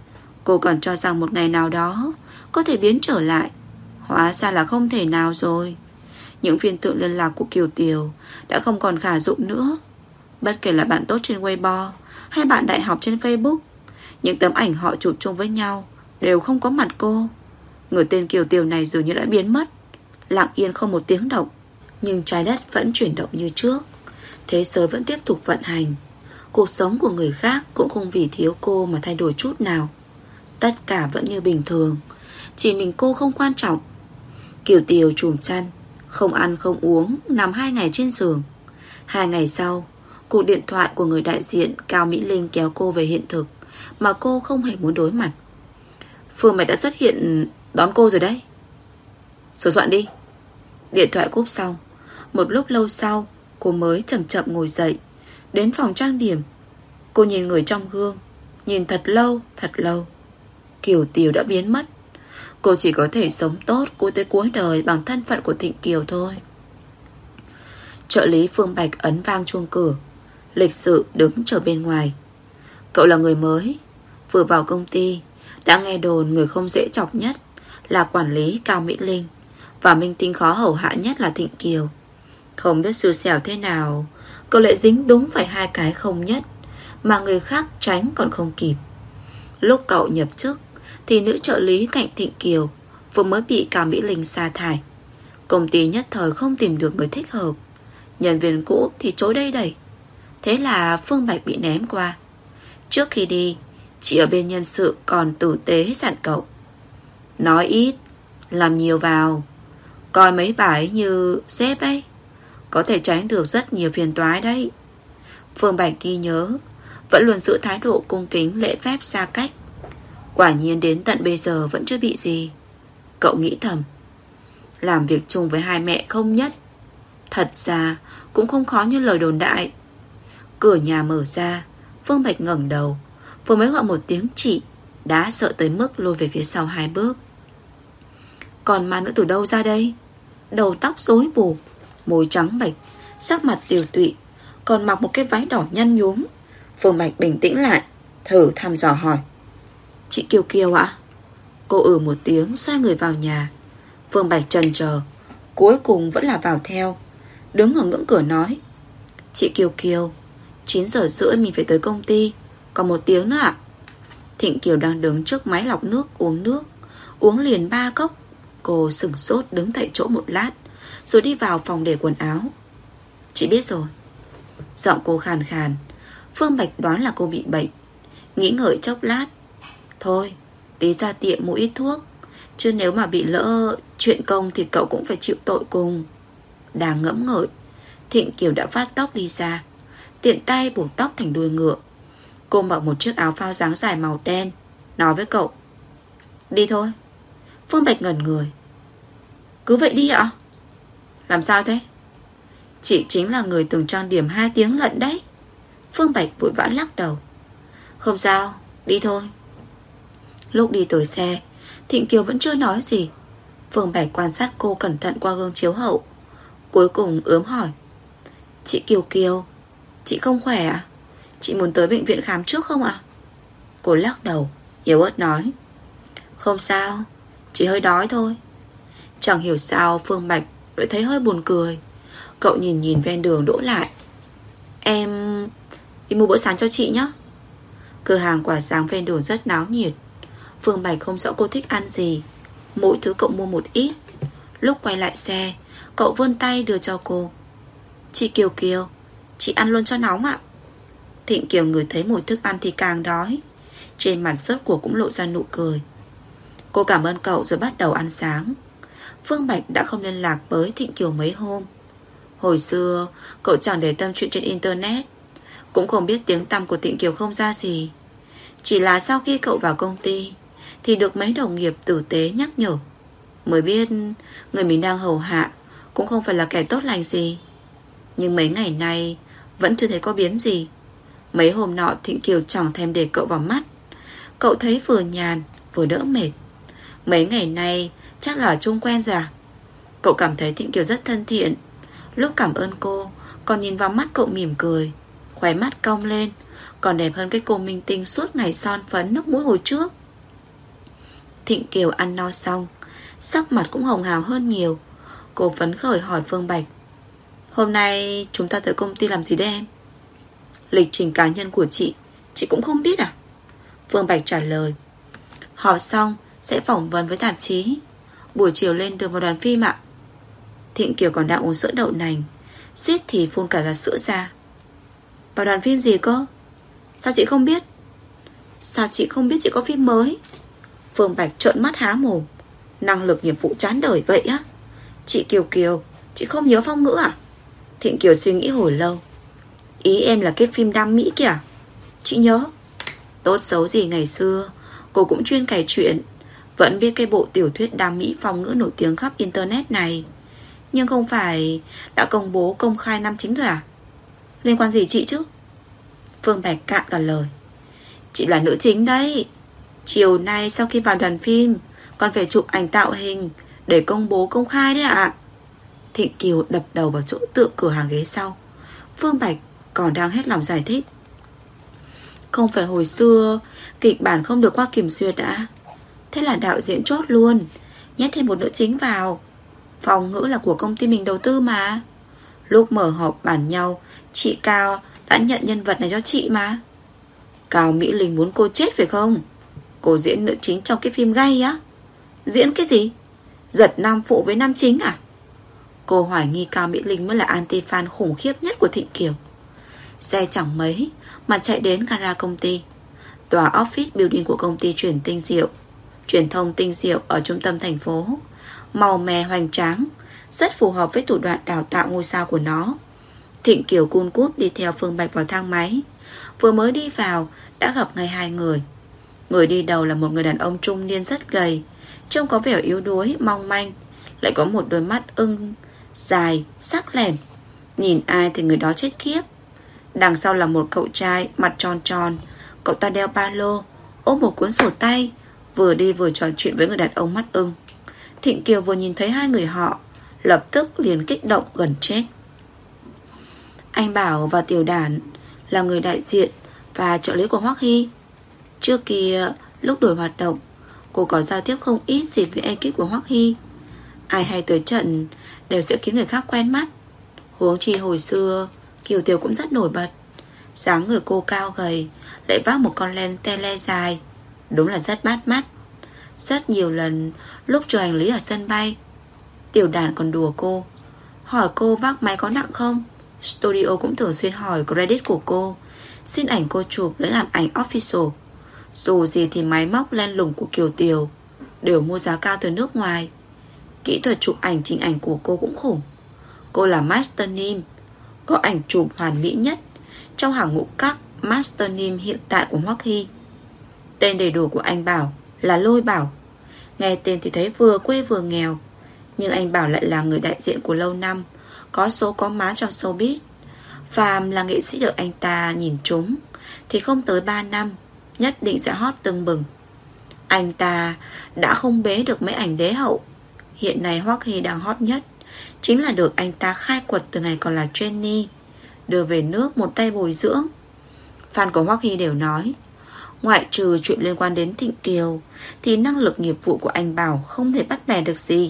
Cô còn cho rằng một ngày nào đó có thể biến trở lại, hóa ra là không thể nào rồi. Những phiên tượng liên lạc của Kiều Tiều đã không còn khả dụng nữa. Bất kể là bạn tốt trên Weibo hay bạn đại học trên Facebook, những tấm ảnh họ chụp chung với nhau đều không có mặt cô. Người tên Kiều Tiều này dường như đã biến mất, lặng yên không một tiếng động. Nhưng trái đất vẫn chuyển động như trước, thế giới vẫn tiếp tục vận hành. Cuộc sống của người khác cũng không vì thiếu cô mà thay đổi chút nào. Tất cả vẫn như bình thường, chỉ mình cô không quan trọng. Kiều Tiều chùm chăn, không ăn không uống, nằm hai ngày trên giường. Hai ngày sau, cuộc điện thoại của người đại diện Cao Mỹ Linh kéo cô về hiện thực mà cô không hề muốn đối mặt. Phương Mạch đã xuất hiện đón cô rồi đấy. Sửa soạn đi. Điện thoại cúp xong, một lúc lâu sau, cô mới chậm chậm ngồi dậy, đến phòng trang điểm. Cô nhìn người trong gương, nhìn thật lâu, thật lâu. Kiều Tiều đã biến mất. Cô chỉ có thể sống tốt cuối tới cuối đời bằng thân phận của Thịnh Kiều thôi. Trợ lý Phương Bạch ấn vang chuông cửa, lịch sự đứng chờ bên ngoài. Cậu là người mới, vừa vào công ty, đã nghe đồn người không dễ chọc nhất là quản lý Cao Mỹ Linh, và minh tinh khó hầu hạ nhất là Thịnh Kiều. Không biết xui xẻo thế nào, cậu lại dính đúng phải hai cái không nhất mà người khác tránh còn không kịp. Lúc cậu nhập chức thì nữ trợ lý cạnh Thịnh Kiều vừa mới bị Cao Mỹ Linh sa thải. Công ty nhất thời không tìm được người thích hợp, nhân viên cũ thì chối đây đẩy. Thế là Phương Bạch bị ném qua. Trước khi đi, chị ở bên nhân sự còn tử tế dặn cậu: nói ít, làm nhiều vào, coi mấy bà ấy như sếp ấy, có thể tránh được rất nhiều phiền toái đấy. Phương Bạch ghi nhớ, vẫn luôn giữ thái độ cung kính lễ phép xa cách. Quả nhiên đến tận bây giờ vẫn chưa bị gì. Cậu nghĩ thầm, làm việc chung với hai mẹ không nhất, thật ra cũng không khó như lời đồn đại. Cửa nhà mở ra, Phương Bạch ngẩng đầu, vừa mới gọi một tiếng chị, đã sợ tới mức lùi về phía sau hai bước. Còn ma nữ từ đâu ra đây? Đầu tóc rối bù, môi trắng bệch, sắc mặt tiều tụy, còn mặc một cái váy đỏ nhăn nhúm. Phương Bạch bình tĩnh lại, thử thăm dò hỏi: chị Kiều Kiều ạ? Cô ừ một tiếng xoay người vào nhà. Phương Bạch chần chờ, cuối cùng vẫn là vào theo. Đứng ở ngưỡng cửa nói: Chị Kiều Kiều, chín giờ rưỡi mình phải tới công ty, còn một tiếng nữa ạ. Thịnh Kiều đang đứng trước máy lọc nước uống nước. Uống liền ba cốc. Cô sửng sốt đứng tại chỗ một lát, rồi đi vào phòng để quần áo. Chị biết rồi. Giọng cô khàn khàn. Phương Bạch đoán là cô bị bệnh. Nghĩ ngợi chốc lát: Thôi, tí ra tiệm mua ít thuốc, chứ nếu mà bị lỡ chuyện công thì cậu cũng phải chịu tội cùng. Đang ngẫm ngợi, Thịnh Kiều đã vắt tóc đi ra, tiện tay buộc tóc thành đuôi ngựa. Cô mặc một chiếc áo phao dáng dài màu đen, nói với cậu: Đi thôi. Phương Bạch ngẩn người. Cứ vậy đi ạ? Làm sao thế? Chị chính là người từng trang điểm hai tiếng lận đấy. Phương Bạch vội vã lắc đầu. Không sao, đi thôi. Lúc đi tới xe, Thịnh Kiều vẫn chưa nói gì. Phương Bạch quan sát cô cẩn thận qua gương chiếu hậu. Cuối cùng ướm hỏi: Chị Kiều Kiều, chị không khỏe à? Chị muốn tới bệnh viện khám trước không ạ? Cô lắc đầu, yếu ớt nói: Không sao, chỉ hơi đói thôi. Chẳng hiểu sao Phương Bạch lại thấy hơi buồn cười. Cậu nhìn nhìn ven đường đỗ lại: Em đi mua bữa sáng cho chị nhé. Cửa hàng quả sáng ven đường rất náo nhiệt. Phương Bạch không rõ cô thích ăn gì, mỗi thứ cậu mua một ít. Lúc quay lại xe, cậu vươn tay đưa cho cô: Chị Kiều Kiều, chị ăn luôn cho nóng ạ. Thịnh Kiều ngửi thấy mùi thức ăn thì càng đói. Trên mặt rốt cuộc cũng lộ ra nụ cười. Cô cảm ơn cậu rồi bắt đầu ăn sáng. Phương Bạch đã không liên lạc với Thịnh Kiều mấy hôm. Hồi xưa cậu chẳng để tâm chuyện trên internet, cũng không biết tiếng tăm của Thịnh Kiều không ra gì. Chỉ là sau khi cậu vào công ty thì được mấy đồng nghiệp tử tế nhắc nhở, mới biết người mình đang hầu hạ cũng không phải là kẻ tốt lành gì. Nhưng mấy ngày nay vẫn chưa thấy có biến gì. Mấy hôm nọ Thịnh Kiều chẳng thèm để cậu vào mắt. Cậu thấy vừa nhàn vừa đỡ mệt. Mấy ngày nay chắc là chung quen rồi à? Cậu cảm thấy Thịnh Kiều rất thân thiện. Lúc cảm ơn cô còn nhìn vào mắt cậu mỉm cười, khóe mắt cong lên, còn đẹp hơn cái cô minh tinh suốt ngày son phấn nước mũi hồi trước. Thịnh Kiều ăn no xong, sắc mặt cũng hồng hào hơn nhiều. Cô phấn khởi hỏi Phương Bạch: Hôm nay chúng ta tới công ty làm gì đấy em? Lịch trình cá nhân của chị Chị cũng không biết à? Phương Bạch trả lời: Họp xong sẽ phỏng vấn với tạp chí, buổi chiều lên đường vào đoàn phim ạ. Thịnh Kiều còn đang uống sữa đậu nành, suýt thì phun cả ra sữa ra. Vào đoàn phim gì cơ? Sao chị không biết? Sao chị không biết chị có phim mới? Phương Bạch trợn mắt há mồm. Năng lực nghiệp vụ chán đời vậy á? Chị Kiều Kiều, chị không nhớ Phong Ngữ à? Thịnh Kiều suy nghĩ hồi lâu. Ý em là cái phim Đam Mỹ kìa? Chị nhớ. Tốt xấu gì ngày xưa cô cũng chuyên kể chuyện, vẫn biết cái bộ tiểu thuyết Đam Mỹ Phong Ngữ nổi tiếng khắp internet này. Nhưng không phải đã công bố công khai năm chính rồi à? Liên quan gì chị chứ? Phương Bạch cạn cả lời. Chị là nữ chính đấy. Chiều nay sau khi vào đoàn phim còn phải chụp ảnh tạo hình để công bố công khai đấy ạ. Thịnh Kiều đập đầu vào chỗ tựa cửa hàng ghế sau. Phương Bạch còn đang hết lòng giải thích. Không phải hồi xưa kịch bản không được qua kiểm duyệt đã, thế là đạo diễn chốt luôn, nhét thêm một nữ chính vào. Phong Ngữ là của công ty mình đầu tư mà. Lúc mở họp bàn nhau, chị Cao đã nhận nhân vật này cho chị mà. Cao Mỹ Linh muốn cô chết phải không? Cô diễn nữ chính trong cái phim gay á. Diễn cái gì? Giật nam phụ với nam chính à? Cô hoài nghi Cao Mỹ Linh mới là anti-fan khủng khiếp nhất của Thịnh Kiều. Xe chẳng mấy mà chạy đến gara công ty, tòa office building của công ty truyền tinh diệu, truyền thông tinh diệu ở trung tâm thành phố. Màu mè hoành tráng, rất phù hợp với thủ đoạn đào tạo ngôi sao của nó. Thịnh Kiều cun cút đi theo Phương Bạch vào thang máy. Vừa mới đi vào đã gặp ngay hai người. Người đi đầu là một người đàn ông trung niên rất gầy, trông có vẻ yếu đuối, mong manh, lại có một đôi mắt ưng dài, sắc lẻm. Nhìn ai thì người đó chết khiếp. Đằng sau là một cậu trai mặt tròn tròn. Cậu ta đeo ba lô, ôm một cuốn sổ tay, vừa đi vừa trò chuyện với người đàn ông mắt ưng. Thịnh Kiều vừa nhìn thấy hai người họ, lập tức liền kích động gần chết. Anh Bảo và Tiểu Đản là người đại diện và trợ lý của Hoắc Hy. Trước kia lúc đổi hoạt động, Cô có giao tiếp không ít gì với ekip của Hoắc Hy. Ai hay tới trận đều sẽ khiến người khác quen mắt. Huống chi hồi xưa Kiều Tiểu cũng rất nổi bật. Dáng người cô cao gầy, lại vác một con len tele dài, đúng là rất bắt mắt. Rất nhiều lần lúc chờ hành lý ở sân bay, Tiểu Đàn còn đùa cô, hỏi cô vác máy có nặng không. Studio cũng thường xuyên hỏi credit của cô, xin ảnh cô chụp lấy làm ảnh official. Dù gì thì máy móc len lủng của Kiều Tiểu đều mua giá cao từ nước ngoài. Kỹ thuật chụp ảnh chỉnh ảnh của cô cũng khủng. Cô là Master Nim, có ảnh chụp hoàn mỹ nhất trong hàng ngũ các Master Nim hiện tại của Hoắc Hy. Tên đầy đủ của anh Bảo là Lôi Bảo. Nghe tên thì thấy vừa quê vừa nghèo, nhưng anh Bảo lại là người đại diện của lâu năm, có số có má trong showbiz. Phàm là nghệ sĩ được anh ta nhìn trúng thì không tới ba năm nhất định sẽ hot tưng bừng. Anh ta đã không bế được mấy ảnh đế hậu. Hiện nay Hoắc Hy đang hot nhất chính là được anh ta khai quật từ ngày còn là trainee, đưa về nước một tay bồi dưỡng. Fan của Hoắc Hy đều nói, ngoại trừ chuyện liên quan đến Thịnh Kiều thì năng lực nghiệp vụ của anh Bảo không thể bắt bẻ được gì.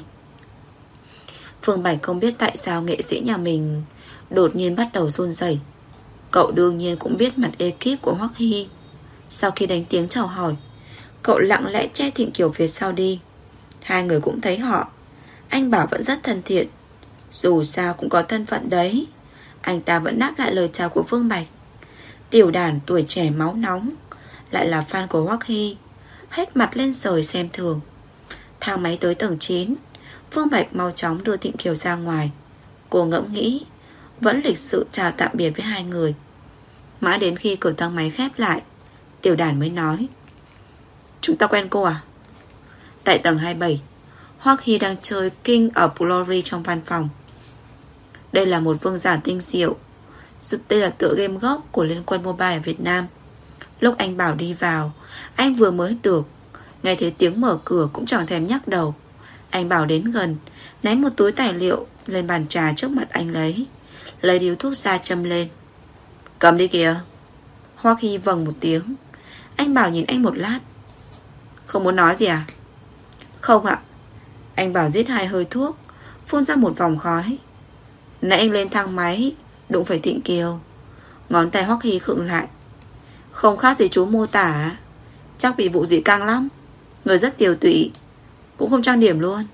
Phương Bạch không biết tại sao nghệ sĩ nhà mình đột nhiên bắt đầu run rẩy. Cậu đương nhiên cũng biết mặt ekip của Hoắc Hy. Sau khi đánh tiếng chào hỏi, cậu lặng lẽ che Thịnh Kiều phía sau đi. Hai người cũng thấy họ. Anh Bảo vẫn rất thân thiện, dù sao cũng có thân phận đấy. Anh ta vẫn đáp lại lời chào của Phương Bạch. Tiểu Đàn tuổi trẻ máu nóng, lại là fan của Hoắc Hy, hết mặt lên trời xem thường. Thang máy tới tầng chín, Phương Bạch mau chóng đưa Thịnh Kiều ra ngoài. Cô ngẫm nghĩ, vẫn lịch sự chào tạm biệt với hai người. Mãi đến khi cửa thang máy khép lại, Tiểu Đàn mới nói, chúng ta quen cô à? Tại tầng hai mươi bảy, Hoắc Hy đang chơi King ở Glory trong văn phòng. Đây là một vương giả tinh diệu. Đây là tựa game gốc của Liên Quân Mobile ở Việt Nam. Lúc anh Bảo đi vào, anh vừa mới được, nghe thấy tiếng mở cửa cũng chẳng thèm nhắc đầu. Anh Bảo đến gần, ném một túi tài liệu lên bàn trà trước mặt anh lấy, lấy điếu thuốc ra châm lên. Cầm đi kìa. Hoắc Hy vâng một tiếng. Anh Bảo nhìn anh một lát. Không muốn nói gì à? Không ạ. Anh Bảo rít hai hơi thuốc, phun ra một vòng khói. Nãy anh lên thang máy đụng phải Thịnh Kiều. Ngón tay Hoắc Hy khựng lại. Không khác gì chú mô tả. Chắc bị vụ dị căng lắm. Người rất tiều tụy, cũng không trang điểm luôn.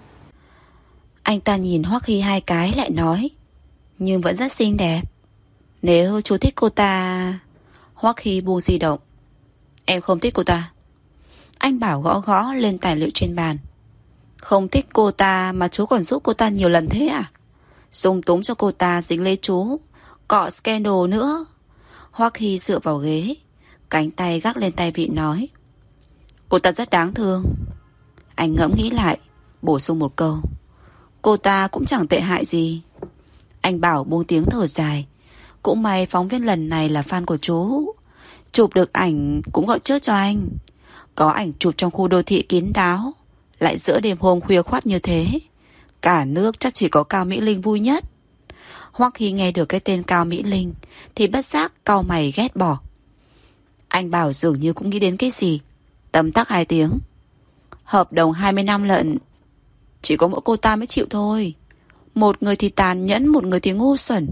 Anh ta nhìn Hoắc Hy hai cái lại nói, nhưng vẫn rất xinh đẹp. Nếu chú thích cô ta. Hoắc Hy buông di động. Em không thích cô ta. Anh Bảo gõ gõ lên tài liệu trên bàn. Không thích cô ta mà chú còn giúp cô ta nhiều lần thế à? Dung túng cho cô ta dính lấy chú, cọ scandal nữa. Hoắc Hy dựa vào ghế, cánh tay gác lên tay vịn nói, cô ta rất đáng thương. Anh ngẫm nghĩ lại, bổ sung một câu, cô ta cũng chẳng tệ hại gì. Anh Bảo buông tiếng thở dài. Cũng may phóng viên lần này là fan của chú, chụp được ảnh cũng gọi chớt cho anh. Có ảnh chụp trong khu đô thị kín đáo, lại giữa đêm hôm khuya khoắt như thế, cả nước chắc chỉ có Cao Mỹ Linh vui nhất. Hoắc Hy nghe được cái tên Cao Mỹ Linh thì bất giác cau mày ghét bỏ. Anh Bảo dường như cũng nghĩ đến cái gì, tấm tắc hai tiếng. Hợp đồng hai mươi năm lận, chỉ có mỗi cô ta mới chịu thôi. Một người thì tàn nhẫn, một người thì ngu xuẩn,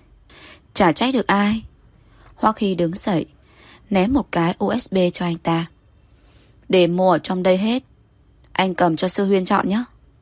chả trách được ai. Hoắc Hy đứng dậy, ném một cái u ét bê cho anh ta. Để mua ở trong đây hết, anh cầm cho Sư Huyên chọn nhé.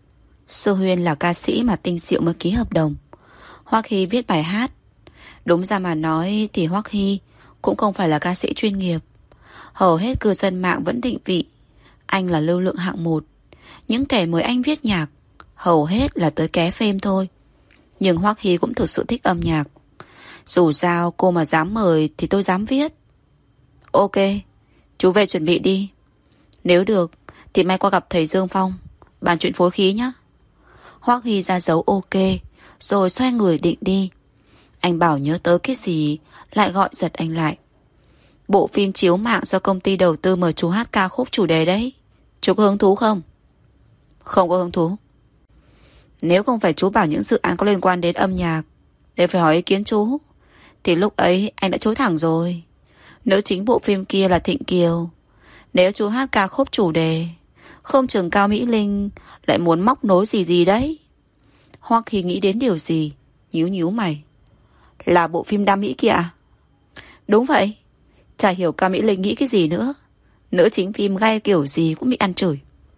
Sư Huyên là ca sĩ mà Tinh Diệu mới ký hợp đồng. Hoắc Hy viết bài hát. Đúng ra mà nói thì Hoắc Hy cũng không phải là ca sĩ chuyên nghiệp. Hầu hết cư dân mạng vẫn định vị anh là lưu lượng hạng một. Những kẻ mời anh viết nhạc hầu hết là tới ké phim thôi. Nhưng Hoắc Hy cũng thực sự thích âm nhạc. Dù sao cô mà dám mời thì tôi dám viết. Ok, chú về chuẩn bị đi. Nếu được thì mai qua gặp thầy Dương Phong, bàn chuyện phối khí nhé. Hoắc Hy ra dấu ok, rồi xoay người định đi. Anh Bảo nhớ tới cái gì, lại gọi giật anh lại. Bộ phim chiếu mạng do công ty đầu tư mời chú hát ca khúc chủ đề đấy. Chú có hứng thú không? Không có hứng thú. Nếu không phải chú bảo những dự án có liên quan đến âm nhạc để phải hỏi ý kiến chú, thì lúc ấy anh đã chối thẳng rồi. Nữ chính bộ phim kia là Thịnh Kiều. Nếu chú hát ca khúc chủ đề, Không chừng Cao Mỹ Linh lại muốn móc nối gì gì đấy. Hoắc Hy nghĩ đến điều gì, nhíu nhíu mày. Là bộ phim đam mỹ kia à? Đúng vậy. Chả hiểu Cao Mỹ Linh nghĩ cái gì nữa. Nữ chính phim gay kiểu gì cũng bị ăn chửi.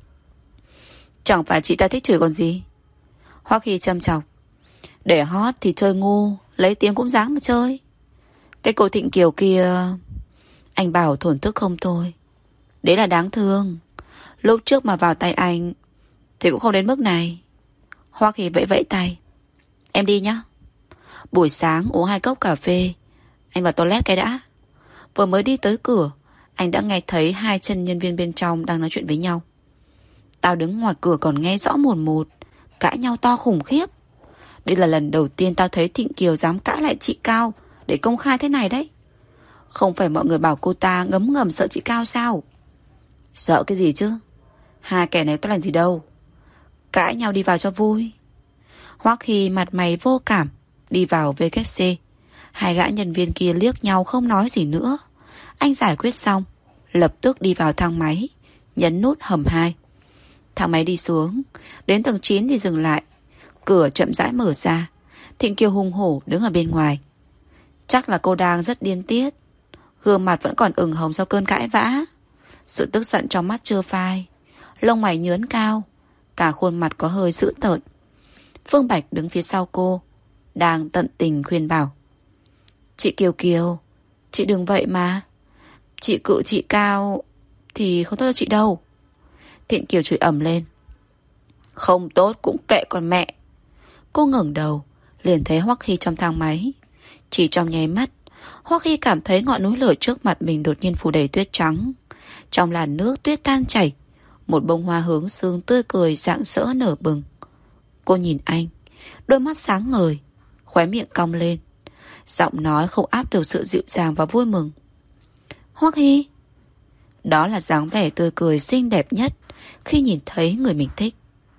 Chẳng phải chị ta thích chửi còn gì. Hoắc Hy châm chọc. Để hot thì chơi ngu, lấy tiếng cũng dám mà chơi. Cái cô Thịnh Kiều kia... Anh bảo thổn thức không thôi. Đấy là đáng thương. Lúc trước mà vào tay anh thì cũng không đến mức này. Hoắc Hy vẫy vẫy tay. Em đi nhá. Buổi sáng uống hai cốc cà phê. Anh vào toilet cái đã. Vừa mới đi tới cửa, anh đã nghe thấy hai chân nhân viên bên trong đang nói chuyện với nhau. Tao đứng ngoài cửa còn nghe rõ mồn một. Cãi nhau to khủng khiếp. Đây là lần đầu tiên tao thấy Thịnh Kiều dám cãi lại chị Cao để công khai thế này đấy. Không phải mọi người bảo cô ta ngấm ngầm sợ chị Cao sao? Sợ cái gì chứ? Hai kẻ này có làm gì đâu. Cãi nhau đi vào cho vui. Hoắc Hy mặt mày vô cảm đi vào vê kép xê. Hai gã nhân viên kia liếc nhau không nói gì nữa. Anh giải quyết xong, lập tức đi vào thang máy, nhấn nút hầm hai. Thang máy đi xuống, đến tầng chín thì dừng lại. Cửa chậm rãi mở ra. Thịnh Kiều hùng hổ đứng ở bên ngoài. Chắc là cô đang rất điên tiết. Gương mặt vẫn còn ửng hồng sau cơn cãi vã. Sự tức giận trong mắt chưa phai. Lông mày nhướn cao. Cả khuôn mặt có hơi dữ tợn. Phương Bạch đứng phía sau cô, đang tận tình khuyên bảo. Chị Kiều Kiều, chị đừng vậy mà. Chị cự chị Cao thì không tốt cho chị đâu. Thịnh Kiều chửi ầm lên. Không tốt cũng kệ con mẹ. Cô ngẩng đầu, liền thấy Hoắc Hy trong thang máy. Chỉ trong nháy mắt, Hoắc Hy cảm thấy ngọn núi lửa trước mặt mình đột nhiên phủ đầy tuyết trắng. Trong làn nước tuyết tan chảy, một bông hoa hướng dương tươi cười rạng rỡ nở bừng. Cô nhìn anh, đôi mắt sáng ngời, khóe miệng cong lên. Giọng nói không áp được sự dịu dàng và vui mừng. Hoắc Hy. Đó là dáng vẻ tươi cười xinh đẹp nhất khi nhìn thấy người mình thích.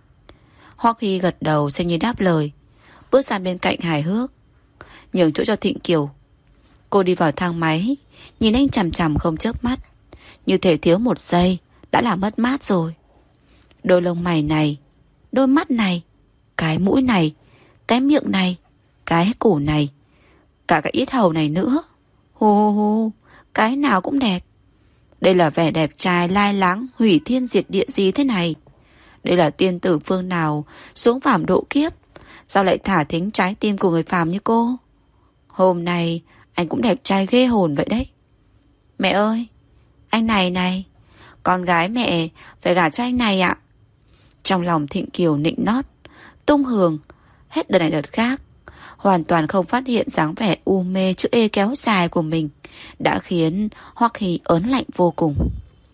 Hoắc Hy gật đầu xem như đáp lời, bước sang bên cạnh hài hước, nhường chỗ cho Thịnh Kiều. Cô đi vào thang máy, nhìn anh chằm chằm không chớp mắt, như thể thiếu một giây đã là mất mát rồi. Đôi lông mày này, đôi mắt này, cái mũi này, cái miệng này, cái cổ này, cả cái yết hầu này nữa. Hu hu hu, cái nào cũng đẹp. Đây là vẻ đẹp trai lai láng hủy thiên diệt địa gì thế này? Đây là tiên tử phương nào xuống phàm độ kiếp, sao lại thả thính trái tim của người phàm như cô? Hôm nay anh cũng đẹp trai ghê hồn vậy đấy. Mẹ ơi, anh này này, con gái mẹ phải gả cho anh này ạ. Trong lòng Thịnh Kiều nịnh nót, tung hường hết đợt này đợt khác, hoàn toàn không phát hiện dáng vẻ u mê chữ ê kéo dài của mình đã khiến Hoắc Hy ớn lạnh vô cùng.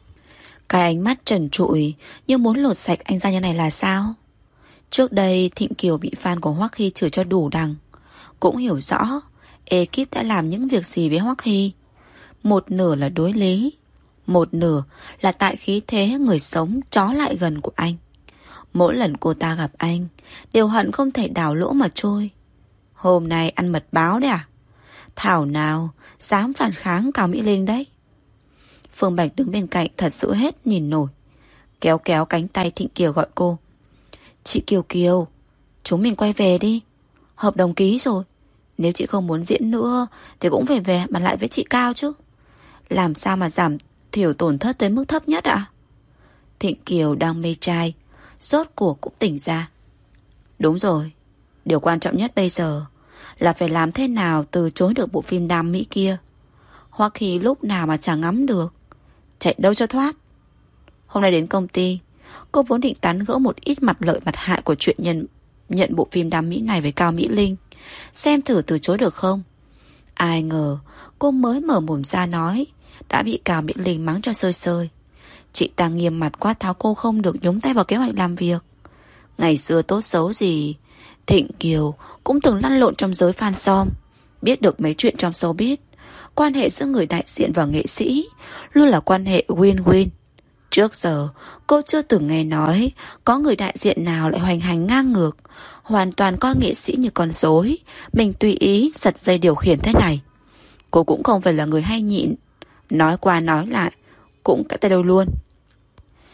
Cái ánh mắt trần trụi như muốn lột sạch anh ra như này là sao? Trước đây Thịnh Kiều bị fan của Hoắc Hy chửi cho đủ đằng, cũng hiểu rõ ekip đã làm những việc gì với Hoắc Hy. Một nửa là đối lý, một nửa là tại khí thế người sống chó lại gần của anh. Mỗi lần cô ta gặp anh đều hận không thể đào lỗ mà trôi. Hôm nay ăn mật báo đấy à? Thảo nào dám phản kháng Cao Mỹ Linh đấy. Phương Bạch đứng bên cạnh thật sự hết nhìn nổi, kéo kéo cánh tay Thịnh Kiều gọi cô. Chị Kiều Kiều, chúng mình quay về đi. Hợp đồng ký rồi. Nếu chị không muốn diễn nữa thì cũng phải về bàn lại với chị Cao chứ. Làm sao mà giảm thiểu tổn thất tới mức thấp nhất ạ? Thịnh Kiều đang mê trai, rốt cuộc cũng tỉnh ra. Đúng rồi, điều quan trọng nhất bây giờ là phải làm thế nào từ chối được bộ phim đam mỹ kia. Hoắc Hy lúc nào mà chẳng ngắm được, chạy đâu cho thoát. Hôm nay đến công ty, cô vốn định tán gẫu một ít mặt lợi mặt hại của chuyện nhân nhận bộ phim đam mỹ này với Cao Mỹ Linh, xem thử từ chối được không. Ai ngờ cô mới mở mồm ra nói đã bị Cao Mỹ Linh mắng cho sơi sơi. Chị ta nghiêm mặt quát tháo cô không được nhúng tay vào kế hoạch làm việc. Ngày xưa tốt xấu gì, Thịnh Kiều cũng từng lăn lộn trong giới fan som, biết được mấy chuyện trong showbiz. Quan hệ giữa người đại diện và nghệ sĩ luôn là quan hệ win-win. Trước giờ cô chưa từng nghe nói có người đại diện nào lại hoành hành ngang ngược, hoàn toàn coi nghệ sĩ như con rối, mình tùy ý giật dây điều khiển thế này. Cô cũng không phải là người hay nhịn, nói qua nói lại cũng cãi tay đâu luôn.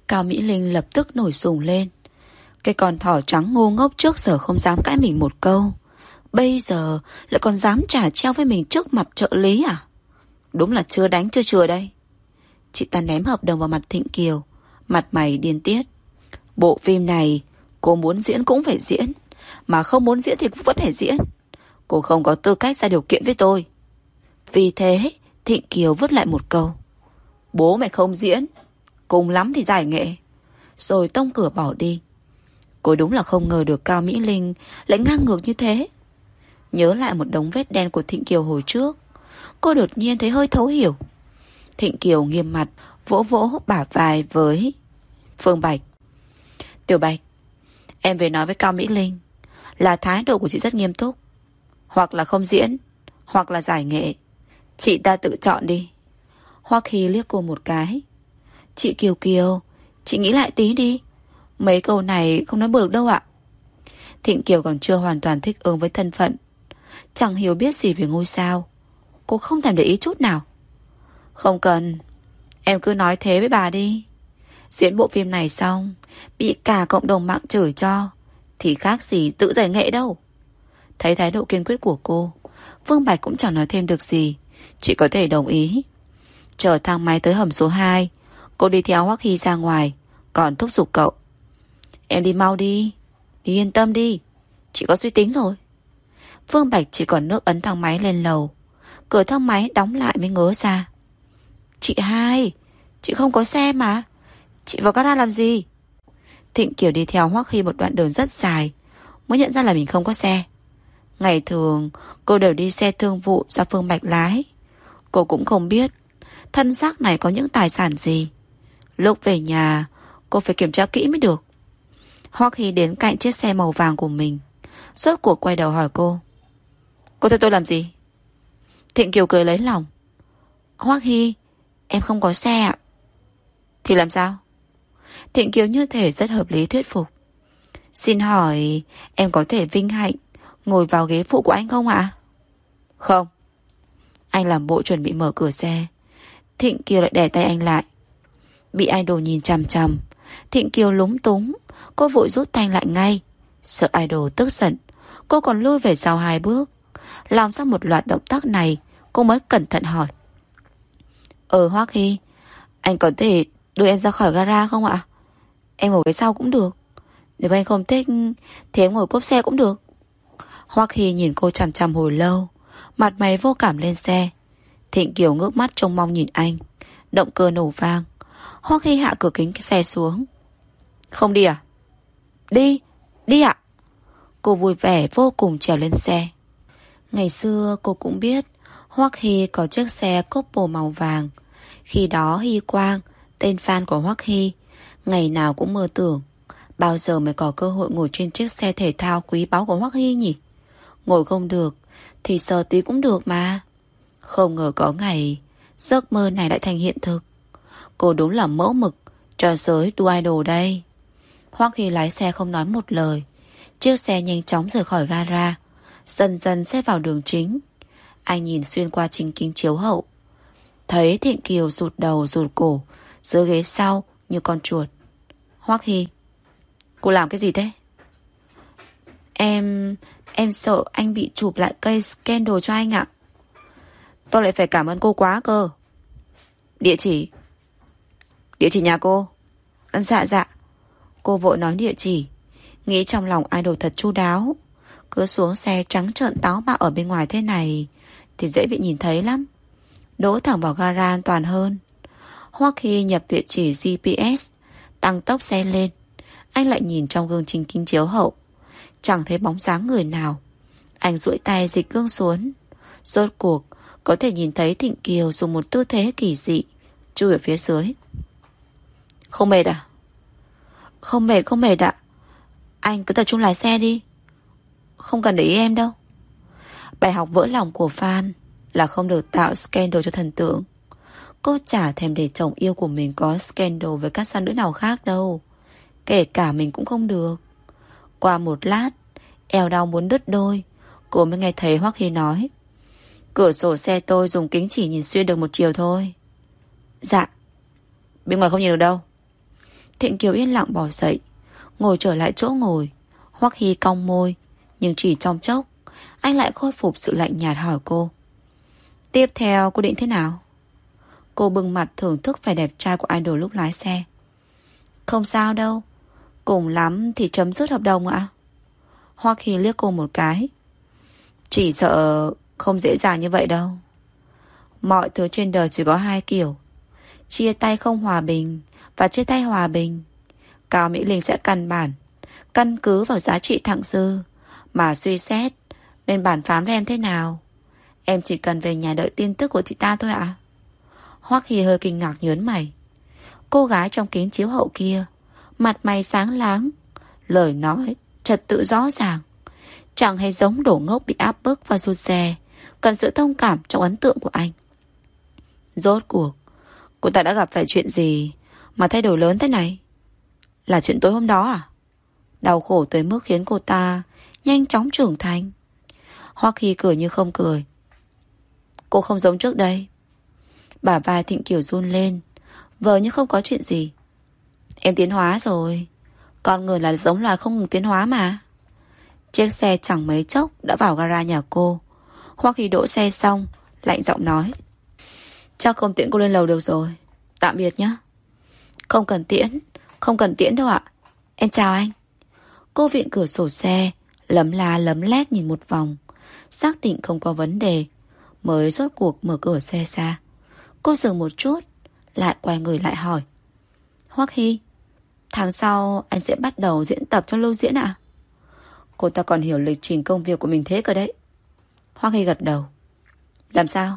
Cao Mỹ Linh lập tức nổi sùng lên. Cái con thỏ trắng ngu ngốc trước giờ không dám cãi mình một câu, bây giờ lại còn dám trả treo với mình trước mặt trợ lý à? Đúng là chưa đánh chưa chừa đây. Chị ta ném hợp đồng vào mặt Thịnh Kiều, mặt mày điên tiết. Bộ phim này cô muốn diễn cũng phải diễn, mà không muốn diễn thì cũng vẫn phải diễn. Cô không có tư cách ra điều kiện với tôi. Vì thế Thịnh Kiều vứt lại một câu: bố mày không diễn, cùng lắm thì giải nghệ. Rồi tông cửa bỏ đi. Cô đúng là không ngờ được Cao Mỹ Linh lại ngang ngược như thế. Nhớ lại một đống vết đen của Thịnh Kiều hồi trước, cô đột nhiên thấy hơi thấu hiểu. Thịnh Kiều nghiêm mặt vỗ vỗ bả vai với Phương Bạch. Tiểu Bạch, em về nói với Cao Mỹ Linh là thái độ của chị rất nghiêm túc. Hoặc là không diễn, hoặc là giải nghệ. Chị ta tự chọn đi. Hoa Kỳ liếc cô một cái. Chị Kiều Kiều, chị nghĩ lại tí đi. Mấy câu này không nói bừa được đâu ạ. Thịnh Kiều còn chưa hoàn toàn thích ứng với thân phận, chẳng hiểu biết gì về ngôi sao. Cô không thèm để ý chút nào. Không cần, em cứ nói thế với bà đi. Diễn bộ phim này xong bị cả cộng đồng mạng chửi cho thì khác gì tự giải nghệ đâu. Thấy thái độ kiên quyết của cô, Phương Bạch cũng chẳng nói thêm được gì, chỉ có thể đồng ý. Chờ thang máy tới hầm số hai, cô đi theo Hoắc Hy ra ngoài, còn thúc giục cậu: em đi mau đi, đi yên tâm đi, chị có suy tính rồi. Phương Bạch chỉ còn nước ấn thang máy lên lầu. Cửa thang máy đóng lại mới ngớ ra. Chị hai, chị không có xe mà, chị vào gara làm gì? Thịnh Kiều đi theo Hoắc Hy một đoạn đường rất dài mới nhận ra là mình không có xe. Ngày thường cô đều đi xe thương vụ do Phương Bạch lái. Cô cũng không biết thân xác này có những tài sản gì. Lúc về nhà cô phải kiểm tra kỹ mới được. Hoắc Hy đến cạnh chiếc xe màu vàng của mình, rốt cuộc quay đầu hỏi cô: cô theo tôi làm gì? Thịnh Kiều cười lấy lòng: Hoắc Hy, em không có xe ạ. Thì làm sao? Thịnh Kiều như thể rất hợp lý thuyết phục: xin hỏi em có thể vinh hạnh ngồi vào ghế phụ của anh không ạ? Không. Anh làm bộ chuẩn bị mở cửa xe, Thịnh Kiều lại đè tay anh lại. Bị idol nhìn chằm chằm, Thịnh Kiều lúng túng. Cô vội rút tay lại ngay. Sợ idol tức giận, cô còn lui về sau hai bước. Làm xong một loạt động tác này, cô mới cẩn thận hỏi: Ờ Hoắc Hy, anh có thể đưa em ra khỏi gara không ạ? Em ngồi cái sau cũng được. Nếu anh không thích thì em ngồi cốp xe cũng được. Hoắc Hy nhìn cô chằm chằm hồi lâu, mặt mày vô cảm lên xe. Thịnh Kiều ngước mắt trông mong nhìn anh. Động cơ nổ vang, Hoắc Hy hạ cửa kính cái xe xuống. Không đi à? Đi, đi ạ. Cô vui vẻ vô cùng trèo lên xe. Ngày xưa cô cũng biết Hoắc Hy có chiếc xe Coupe màu vàng. Khi đó Hy Quang, tên fan của Hoắc Hy, ngày nào cũng mơ tưởng bao giờ mới có cơ hội ngồi trên chiếc xe thể thao quý báu của Hoắc Hy nhỉ. Ngồi không được thì sờ tí cũng được mà. Không ngờ có ngày giấc mơ này lại thành hiện thực. Cô đúng là mẫu mực cho giới đua idol đây. Hoắc Hy lái xe không nói một lời. Chiếc xe nhanh chóng rời khỏi gara, dần dần xếp vào đường chính. Anh nhìn xuyên qua chính kính chiếu hậu, thấy Thịnh Kiều rụt đầu rụt cổ dưới ghế sau như con chuột. Hoắc Hy, cô làm cái gì thế? Em... Em sợ anh bị chụp lại cây scandal cho anh ạ. Tôi lại phải cảm ơn cô quá cơ. Địa chỉ? Địa chỉ nhà cô? Dạ dạ. Cô vội nói địa chỉ, nghĩ trong lòng idol thật chu đáo. Cứ xuống xe trắng trợn táo bạo ở bên ngoài thế này thì dễ bị nhìn thấy lắm. Đỗ thẳng vào gara an toàn hơn. Hoắc Hy nhập địa chỉ giê pê ét, tăng tốc xe lên. Anh lại nhìn trong gương chính kính chiếu hậu, chẳng thấy bóng dáng người nào. Anh duỗi tay dịch gương xuống. Rốt cuộc có thể nhìn thấy Thịnh Kiều dùng một tư thế kỳ dị chui ở phía dưới. Không mệt à? Không mệt không mệt ạ. Anh cứ tập trung lái xe đi, không cần để ý em đâu. Bài học vỡ lòng của fan là không được tạo scandal cho thần tượng. Cô chả thèm để chồng yêu của mình có scandal với các sao nữ nào khác đâu. Kể cả mình cũng không được. Qua một lát, eo đau muốn đứt đôi, cô mới nghe thấy Hoắc Hy nói: cửa sổ xe tôi dùng kính chỉ nhìn xuyên được một chiều thôi. Dạ. Bên ngoài không nhìn được đâu. Thịnh Kiều yên lặng bỏ dậy, ngồi trở lại chỗ ngồi. Hoắc Hy cong môi, nhưng chỉ trong chốc anh lại khôi phục sự lạnh nhạt hỏi cô: Tiếp theo cô định thế nào? Cô bừng mặt thưởng thức vẻ đẹp trai của idol lúc lái xe. Không sao đâu, cùng lắm thì chấm dứt hợp đồng ạ. Hoắc Hy liếc cô một cái. Chỉ sợ không dễ dàng như vậy đâu. Mọi thứ trên đời chỉ có hai kiểu: chia tay không hòa bình và chia tay hòa bình. Cao Mỹ Linh sẽ căn bản căn cứ vào giá trị thặng dư mà suy xét nên bản phán với em thế nào. Em chỉ cần về nhà đợi tin tức của chị ta thôi ạ. À? Hoắc Hy hơi kinh ngạc nhớn mày. Cô gái trong kính chiếu hậu kia, mặt mày sáng láng, lời nói trật tự rõ ràng, chẳng hề giống đổ ngốc bị áp bức và rụt rè, cần sự thông cảm trong ấn tượng của anh. Rốt cuộc cô ta đã gặp phải chuyện gì mà thay đổi lớn thế này? Là chuyện tối hôm đó à? Đau khổ tới mức khiến cô ta nhanh chóng trưởng thành. Hoắc Hy cười như không cười. Cô không giống trước đây. Bả vai Thịnh Kiều run lên, vờ như không có chuyện gì. Em tiến hóa rồi. Con người là giống loài không ngừng tiến hóa mà. Chiếc xe chẳng mấy chốc đã vào gara nhà cô. Hoắc Hy đỗ xe xong, lạnh giọng nói: Chắc không tiễn cô lên lầu được rồi. Tạm biệt nhé. Không cần tiễn. Không cần tiễn đâu ạ. Em chào anh. Cô vịn cửa sổ xe, lấm la lấm lét nhìn một vòng, xác định không có vấn đề, mới rốt cuộc mở cửa xe ra. Cô dừng một chút, lại quay người lại hỏi: Hoắc Hy, tháng sau anh sẽ bắt đầu diễn tập cho Lưu Diễn ạ? À? Cô ta còn hiểu lịch trình công việc của mình thế cơ đấy. Hoắc Hy gật đầu. Làm sao?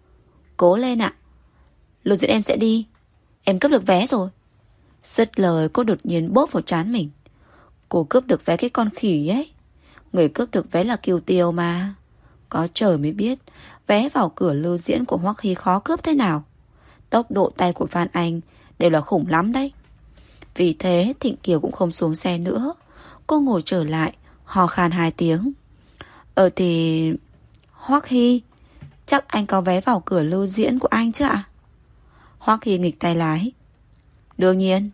Cố lên ạ. Lưu Diễn em sẽ đi. Em cướp được vé rồi. Dứt lời cô đột nhiên bóp vào trán mình. Cô cướp được vé cái con khỉ ấy. Người cướp được vé là Kiều Tiêu mà. Có trời mới biết vé vào cửa Lưu Diễn của Hoắc Hy khó cướp thế nào. Tốc độ tay của Phan Anh đều là khủng lắm đấy. Vì thế Thịnh Kiều cũng không xuống xe nữa. Cô ngồi trở lại, hò khan hai tiếng. Ờ thì... Hoắc Hy, chắc anh có vé vào cửa Lưu Diễn của anh chứ ạ? Hoắc Hy nghịch tay lái. Đương nhiên.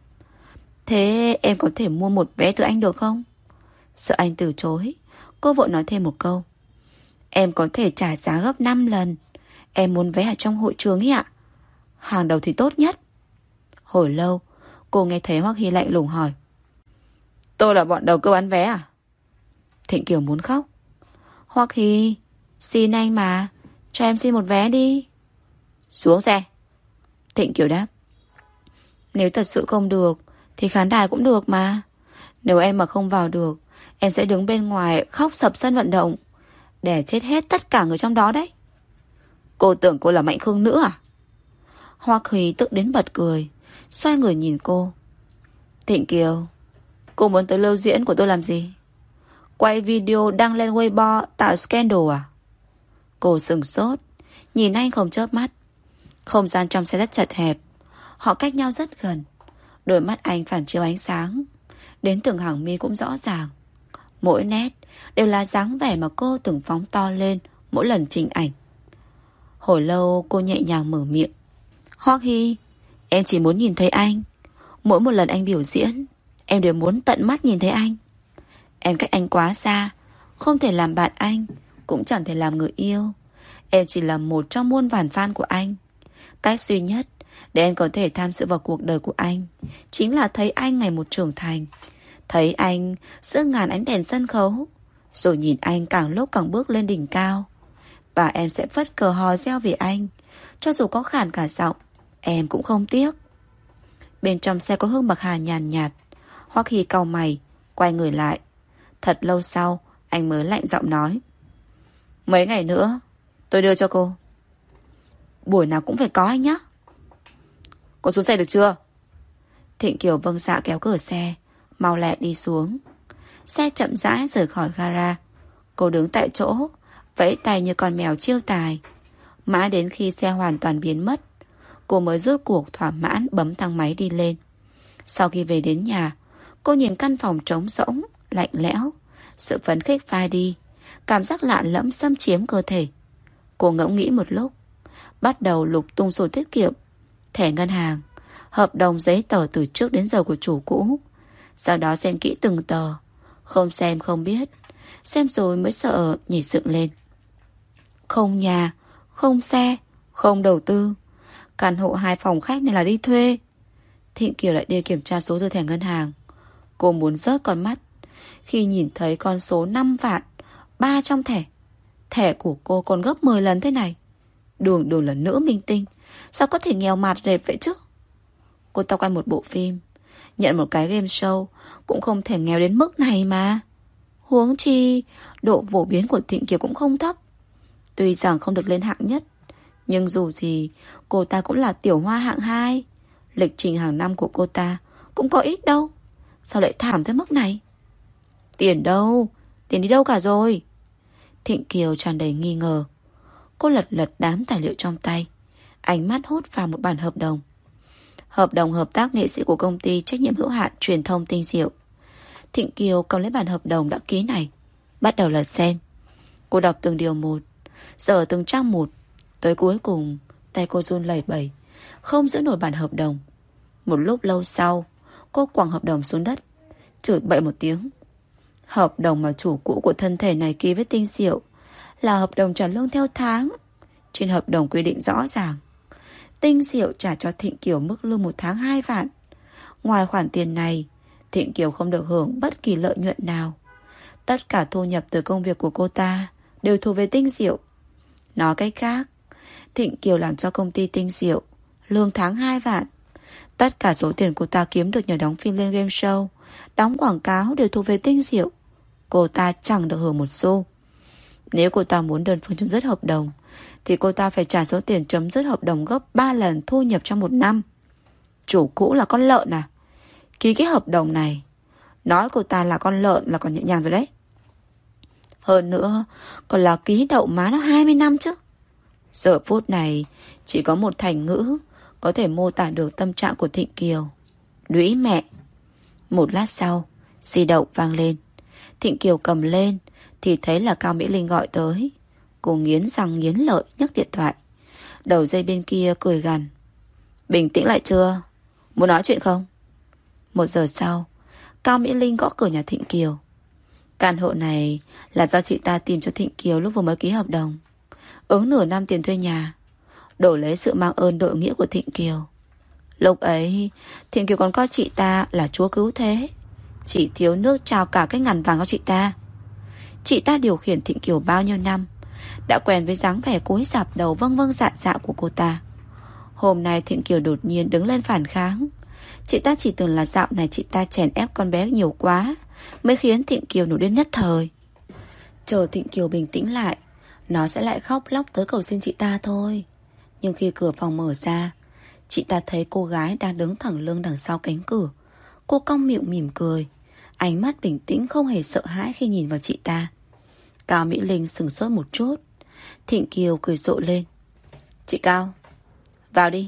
Thế em có thể mua một vé từ anh được không? Sợ anh từ chối, cô vội nói thêm một câu. Em có thể trả giá gấp năm lần. Em muốn vé ở trong hội trường ấy ạ. Hàng đầu thì tốt nhất. Hồi lâu cô nghe thấy Hoắc Hy lạnh lùng hỏi: Tôi là bọn đầu cơ bán vé à? Thịnh Kiều muốn khóc. Hoắc Hy, xin anh mà, cho em xin một vé đi. Xuống xe. Thịnh Kiều đáp. Nếu thật sự không được thì khán đài cũng được mà. Nếu em mà không vào được, em sẽ đứng bên ngoài khóc sập sân vận động, để chết hết tất cả người trong đó đấy. Cô tưởng cô là Mạnh Khương nữa à? Hoắc Hy tức đến bật cười, xoay người nhìn cô. Thịnh Kiều, cô muốn tới Lưu Diễn của tôi làm gì? Quay video đăng lên Weibo tạo scandal à? Cô sừng sốt, nhìn anh không chớp mắt. Không gian trong xe rất chật hẹp, họ cách nhau rất gần. Đôi mắt anh phản chiếu ánh sáng, đến từng hàng mi cũng rõ ràng. Mỗi nét đều là dáng vẻ mà cô từng phóng to lên mỗi lần chỉnh ảnh. Hồi lâu cô nhẹ nhàng mở miệng. Hoắc Hy, em chỉ muốn nhìn thấy anh. Mỗi một lần anh biểu diễn, em đều muốn tận mắt nhìn thấy anh. Em cách anh quá xa, không thể làm bạn anh, cũng chẳng thể làm người yêu. Em chỉ là một trong muôn vàn fan của anh. Cách duy nhất để em có thể tham dự vào cuộc đời của anh chính là thấy anh ngày một trưởng thành, thấy anh giữa ngàn ánh đèn sân khấu, rồi nhìn anh càng lúc càng bước lên đỉnh cao. Và em sẽ phất cờ hò reo vì anh, cho dù có khản cả giọng, em cũng không tiếc. Bên trong xe có hương bạc hà nhàn nhạt. Hoắc Hy cau mày, quay người lại. Thật lâu sau anh mới lạnh giọng nói: Mấy ngày nữa tôi đưa cho cô. Buổi nào cũng phải có anh nhé. Cô xuống xe được chưa? Thịnh Kiều vâng dạ kéo cửa xe, mau lẹ đi xuống. Xe chậm rãi rời khỏi gara. Cô đứng tại chỗ, vẫy tay như con mèo chiêu tài. Mãi đến khi xe hoàn toàn biến mất, cô mới rốt cuộc thỏa mãn bấm thang máy đi lên. Sau khi về đến nhà, cô nhìn căn phòng trống rỗng, lạnh lẽo. Sự phấn khích phai đi, cảm giác lạ lẫm xâm chiếm cơ thể. Cô ngẫm nghĩ một lúc, bắt đầu lục tung sổ tiết kiệm, thẻ ngân hàng, hợp đồng giấy tờ từ trước đến giờ của chủ cũ. Sau đó xem kỹ từng tờ. Không xem không biết. Xem rồi mới sợ nhảy dựng lên. Không nhà, không xe, không đầu tư. Căn hộ hai phòng khách này là đi thuê. Thịnh Kiều lại đi kiểm tra số dư thẻ ngân hàng. Cô muốn rớt con mắt khi nhìn thấy con số năm vạn ba trong thẻ. Thẻ của cô còn gấp mười lần thế này. Đường đường là nữ minh tinh, sao có thể nghèo mạt rệp vậy chứ? Cô ta quay một bộ phim, nhận một cái game show, cũng không thể nghèo đến mức này mà. Huống chi độ phổ biến của Thịnh Kiều cũng không thấp. Tuy rằng không được lên hạng nhất, nhưng dù gì cô ta cũng là tiểu hoa hạng hai. Lịch trình hàng năm của cô ta cũng có ít đâu. Sao lại thảm tới mức này? Tiền đâu? Tiền đi đâu cả rồi? Thịnh Kiều tràn đầy nghi ngờ. Cô lật lật đám tài liệu trong tay, ánh mắt hút vào một bản hợp đồng. Hợp đồng hợp tác nghệ sĩ của công ty trách nhiệm hữu hạn truyền thông Tinh Diệu. Thịnh Kiều cầm lấy bản hợp đồng đã ký này, bắt đầu lật xem. Cô đọc từng điều một, dở từng trang một. Tới cuối cùng tay cô run lẩy bẩy, không giữ nổi bản hợp đồng. Một lúc lâu sau, cô quẳng hợp đồng xuống đất, chửi bậy một tiếng. Hợp đồng mà chủ cũ của thân thể này ký với Tinh Diệu là hợp đồng trả lương theo tháng. Trên hợp đồng quy định rõ ràng Tinh Diệu trả cho Thịnh Kiều mức lương một tháng hai vạn. Ngoài khoản tiền này, Thịnh Kiều không được hưởng bất kỳ lợi nhuận nào. Tất cả thu nhập từ công việc của cô ta đều thuộc về Tinh Diệu. Nói cách khác, Thịnh Kiều làm cho công ty Tinh Diệu lương tháng hai vạn. Tất cả số tiền cô ta kiếm được nhờ đóng phim lên game show, đóng quảng cáo đều thuộc về Tinh Diệu. Cô ta chẳng được hưởng một xu. Nếu cô ta muốn đơn phương chấm dứt hợp đồng thì cô ta phải trả số tiền chấm dứt hợp đồng gấp ba lần thu nhập trong một năm. Chủ cũ là con lợn à? Ký cái hợp đồng này, nói cô ta là con lợn là còn nhẹ nhàng rồi đấy. Hơn nữa còn là ký đậu má nó hai mươi năm chứ. Giờ phút này chỉ có một thành ngữ có thể mô tả được tâm trạng của Thịnh Kiều: đũy mẹ. Một lát sau, di động vang lên. Thịnh Kiều cầm lên thì thấy là Cao Mỹ Linh gọi tới. Cô nghiến răng nghiến lợi nhấc điện thoại. Đầu dây bên kia cười gằn: bình tĩnh lại chưa? Muốn nói chuyện không? Một giờ sau, Cao Mỹ Linh gõ cửa nhà Thịnh Kiều. Căn hộ này là do chị ta tìm cho Thịnh Kiều lúc vừa mới ký hợp đồng, ứng nửa năm tiền thuê nhà, đổi lấy sự mang ơn đội nghĩa của Thịnh Kiều. Lúc ấy Thịnh Kiều còn coi chị ta là chúa cứu thế, chỉ thiếu nước trao cả cái ngàn vàng cho chị ta. Chị ta điều khiển Thịnh Kiều bao nhiêu năm, đã quen với dáng vẻ cúi rạp đầu vâng vâng dạ dạ của cô ta. Hôm nay Thịnh Kiều đột nhiên đứng lên phản kháng. Chị ta chỉ tưởng là dạo này chị ta chèn ép con bé nhiều quá mới khiến Thịnh Kiều nổi điên nhất thời. Chờ Thịnh Kiều bình tĩnh lại, nó sẽ lại khóc lóc tới cầu xin chị ta thôi. Nhưng khi cửa phòng mở ra, chị ta thấy cô gái đang đứng thẳng lưng đằng sau cánh cửa. Cô cong miệng mỉm cười, ánh mắt bình tĩnh không hề sợ hãi khi nhìn vào chị ta. Cao Mỹ Linh sửng sốt một chút. Thịnh Kiều cười rộ lên: chị Cao, vào đi.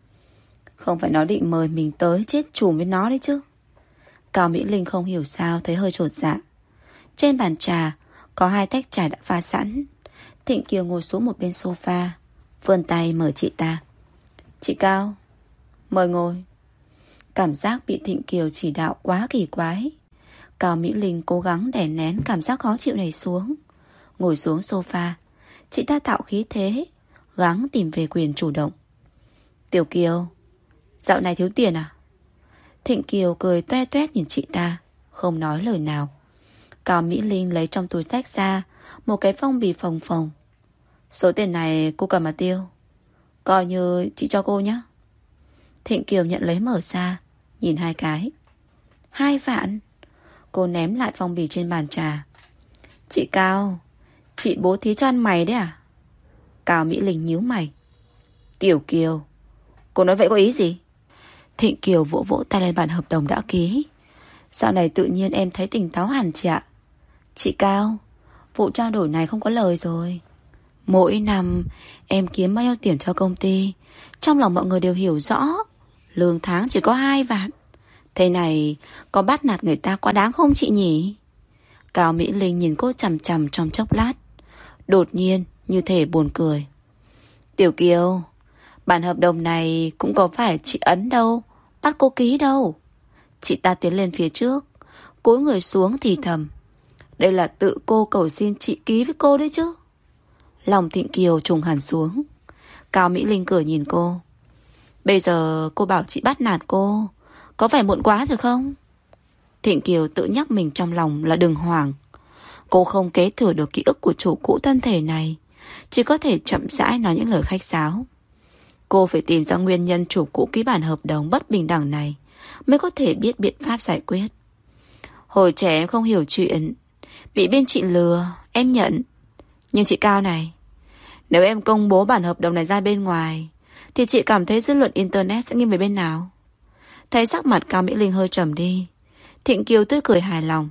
Không phải nó định mời mình tới chết chùm với nó đấy chứ. Cao Mỹ Linh không hiểu sao thấy hơi chột dạ. Trên bàn trà có hai tách trà đã pha sẵn. Thịnh Kiều ngồi xuống một bên sofa, vươn tay mời chị ta: chị Cao, mời ngồi. Cảm giác bị Thịnh Kiều chỉ đạo quá kỳ quái. Cao Mỹ Linh cố gắng đè nén cảm giác khó chịu này xuống. Ngồi xuống sofa, chị ta tạo khí thế, gắng tìm về quyền chủ động. Tiểu Kiều, dạo này thiếu tiền à? Thịnh Kiều cười toe toét nhìn chị ta, không nói lời nào. Cao Mỹ Linh lấy trong túi xách ra một cái phong bì phồng phồng. Số tiền này cô cầm mà tiêu, coi như chị cho cô nhé. Thịnh Kiều nhận lấy mở ra, nhìn hai cái. Hai vạn? Cô ném lại phong bì trên bàn trà. Chị Cao, chị bố thí cho ăn mày đấy à? Cao Mỹ Linh nhíu mày. Tiểu Kiều, cô nói vậy có ý gì? Thịnh Kiều vỗ vỗ tay lên bản hợp đồng đã ký. Dạo này tự nhiên em thấy tỉnh táo hẳn chị ạ. Chị Cao, vụ trao đổi này không có lời rồi. Mỗi năm em kiếm bao nhiêu tiền cho công ty, trong lòng mọi người đều hiểu rõ. Lương tháng chỉ có hai vạn. Thế này có bắt nạt người ta quá đáng không chị nhỉ? Cao Mỹ Linh nhìn cô chằm chằm trong chốc lát, đột nhiên như thể buồn cười. Tiểu Kiều, bản hợp đồng này cũng có phải chị ấn đâu bắt cô ký đâu. Chị ta tiến lên phía trước, cúi người xuống thì thầm. Đây là tự cô cầu xin chị ký với cô đấy chứ. Lòng Thịnh Kiều trùng hẳn xuống. Cao Mỹ Linh cười nhìn cô. Bây giờ cô bảo chị bắt nạt cô, có phải muộn quá rồi không? Thịnh Kiều tự nhắc mình trong lòng là đừng hoảng. Cô không kế thừa được ký ức của chủ cũ thân thể này, chỉ có thể chậm rãi nói những lời khách sáo. Cô phải tìm ra nguyên nhân chủ cũ ký bản hợp đồng bất bình đẳng này, mới có thể biết biện pháp giải quyết. Hồi trẻ em không hiểu chuyện, bị bên chị lừa, em nhận. Nhưng chị Cao này, nếu em công bố bản hợp đồng này ra bên ngoài, thì chị cảm thấy dư luận Internet sẽ nghiêng về bên nào? Thấy sắc mặt Cao Mỹ Linh hơi trầm đi, Thịnh Kiều tươi cười hài lòng.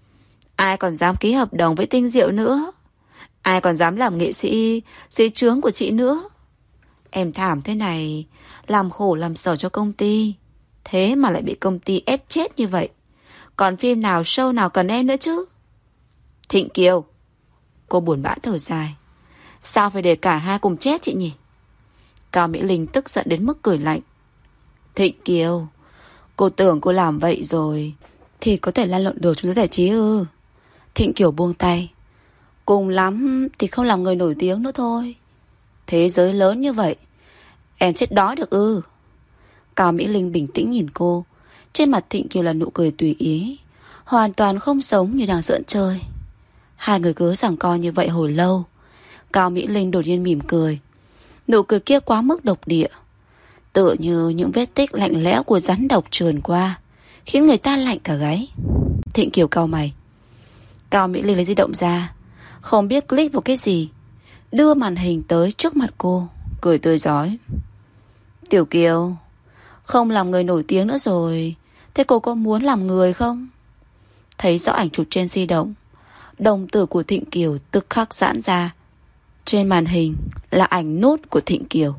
Ai còn dám ký hợp đồng với Tinh Diệu nữa? Ai còn dám làm nghệ sĩ dưới trướng của chị nữa? Em thảm thế này, làm khổ làm sở cho công ty, thế mà lại bị công ty ép chết như vậy. Còn phim nào, show nào cần em nữa chứ? Thịnh Kiều, cô buồn bã thở dài. Sao phải để cả hai cùng chết chị nhỉ? Cao Mỹ Linh tức giận đến mức cười lạnh. Thịnh Kiều, cô tưởng cô làm vậy rồi thì có thể lan lộn được trong giới giải trí ư? Thịnh Kiều buông tay. Cùng lắm thì không làm người nổi tiếng nữa thôi. Thế giới lớn như vậy, em chết đói được ư? Cao Mỹ Linh bình tĩnh nhìn cô. Trên mặt Thịnh Kiều là nụ cười tùy ý, hoàn toàn không sống như đang giỡn chơi. Hai người cứ giằng co như vậy hồi lâu. Cao Mỹ Linh đột nhiên mỉm cười. Nụ cười kia quá mức độc địa, tựa như những vết tích lạnh lẽo của rắn độc trườn qua, khiến người ta lạnh cả gáy. Thịnh Kiều cau mày. Cao Mỹ Linh lấy di động ra, không biết click vào cái gì, đưa màn hình tới trước mặt cô, cười tươi rói. Tiểu Kiều, không làm người nổi tiếng nữa rồi, thế cô có muốn làm người không? Thấy rõ ảnh chụp trên di động, đồng tử của Thịnh Kiều tức khắc giãn ra. Trên màn hình là ảnh nút của Thịnh Kiều.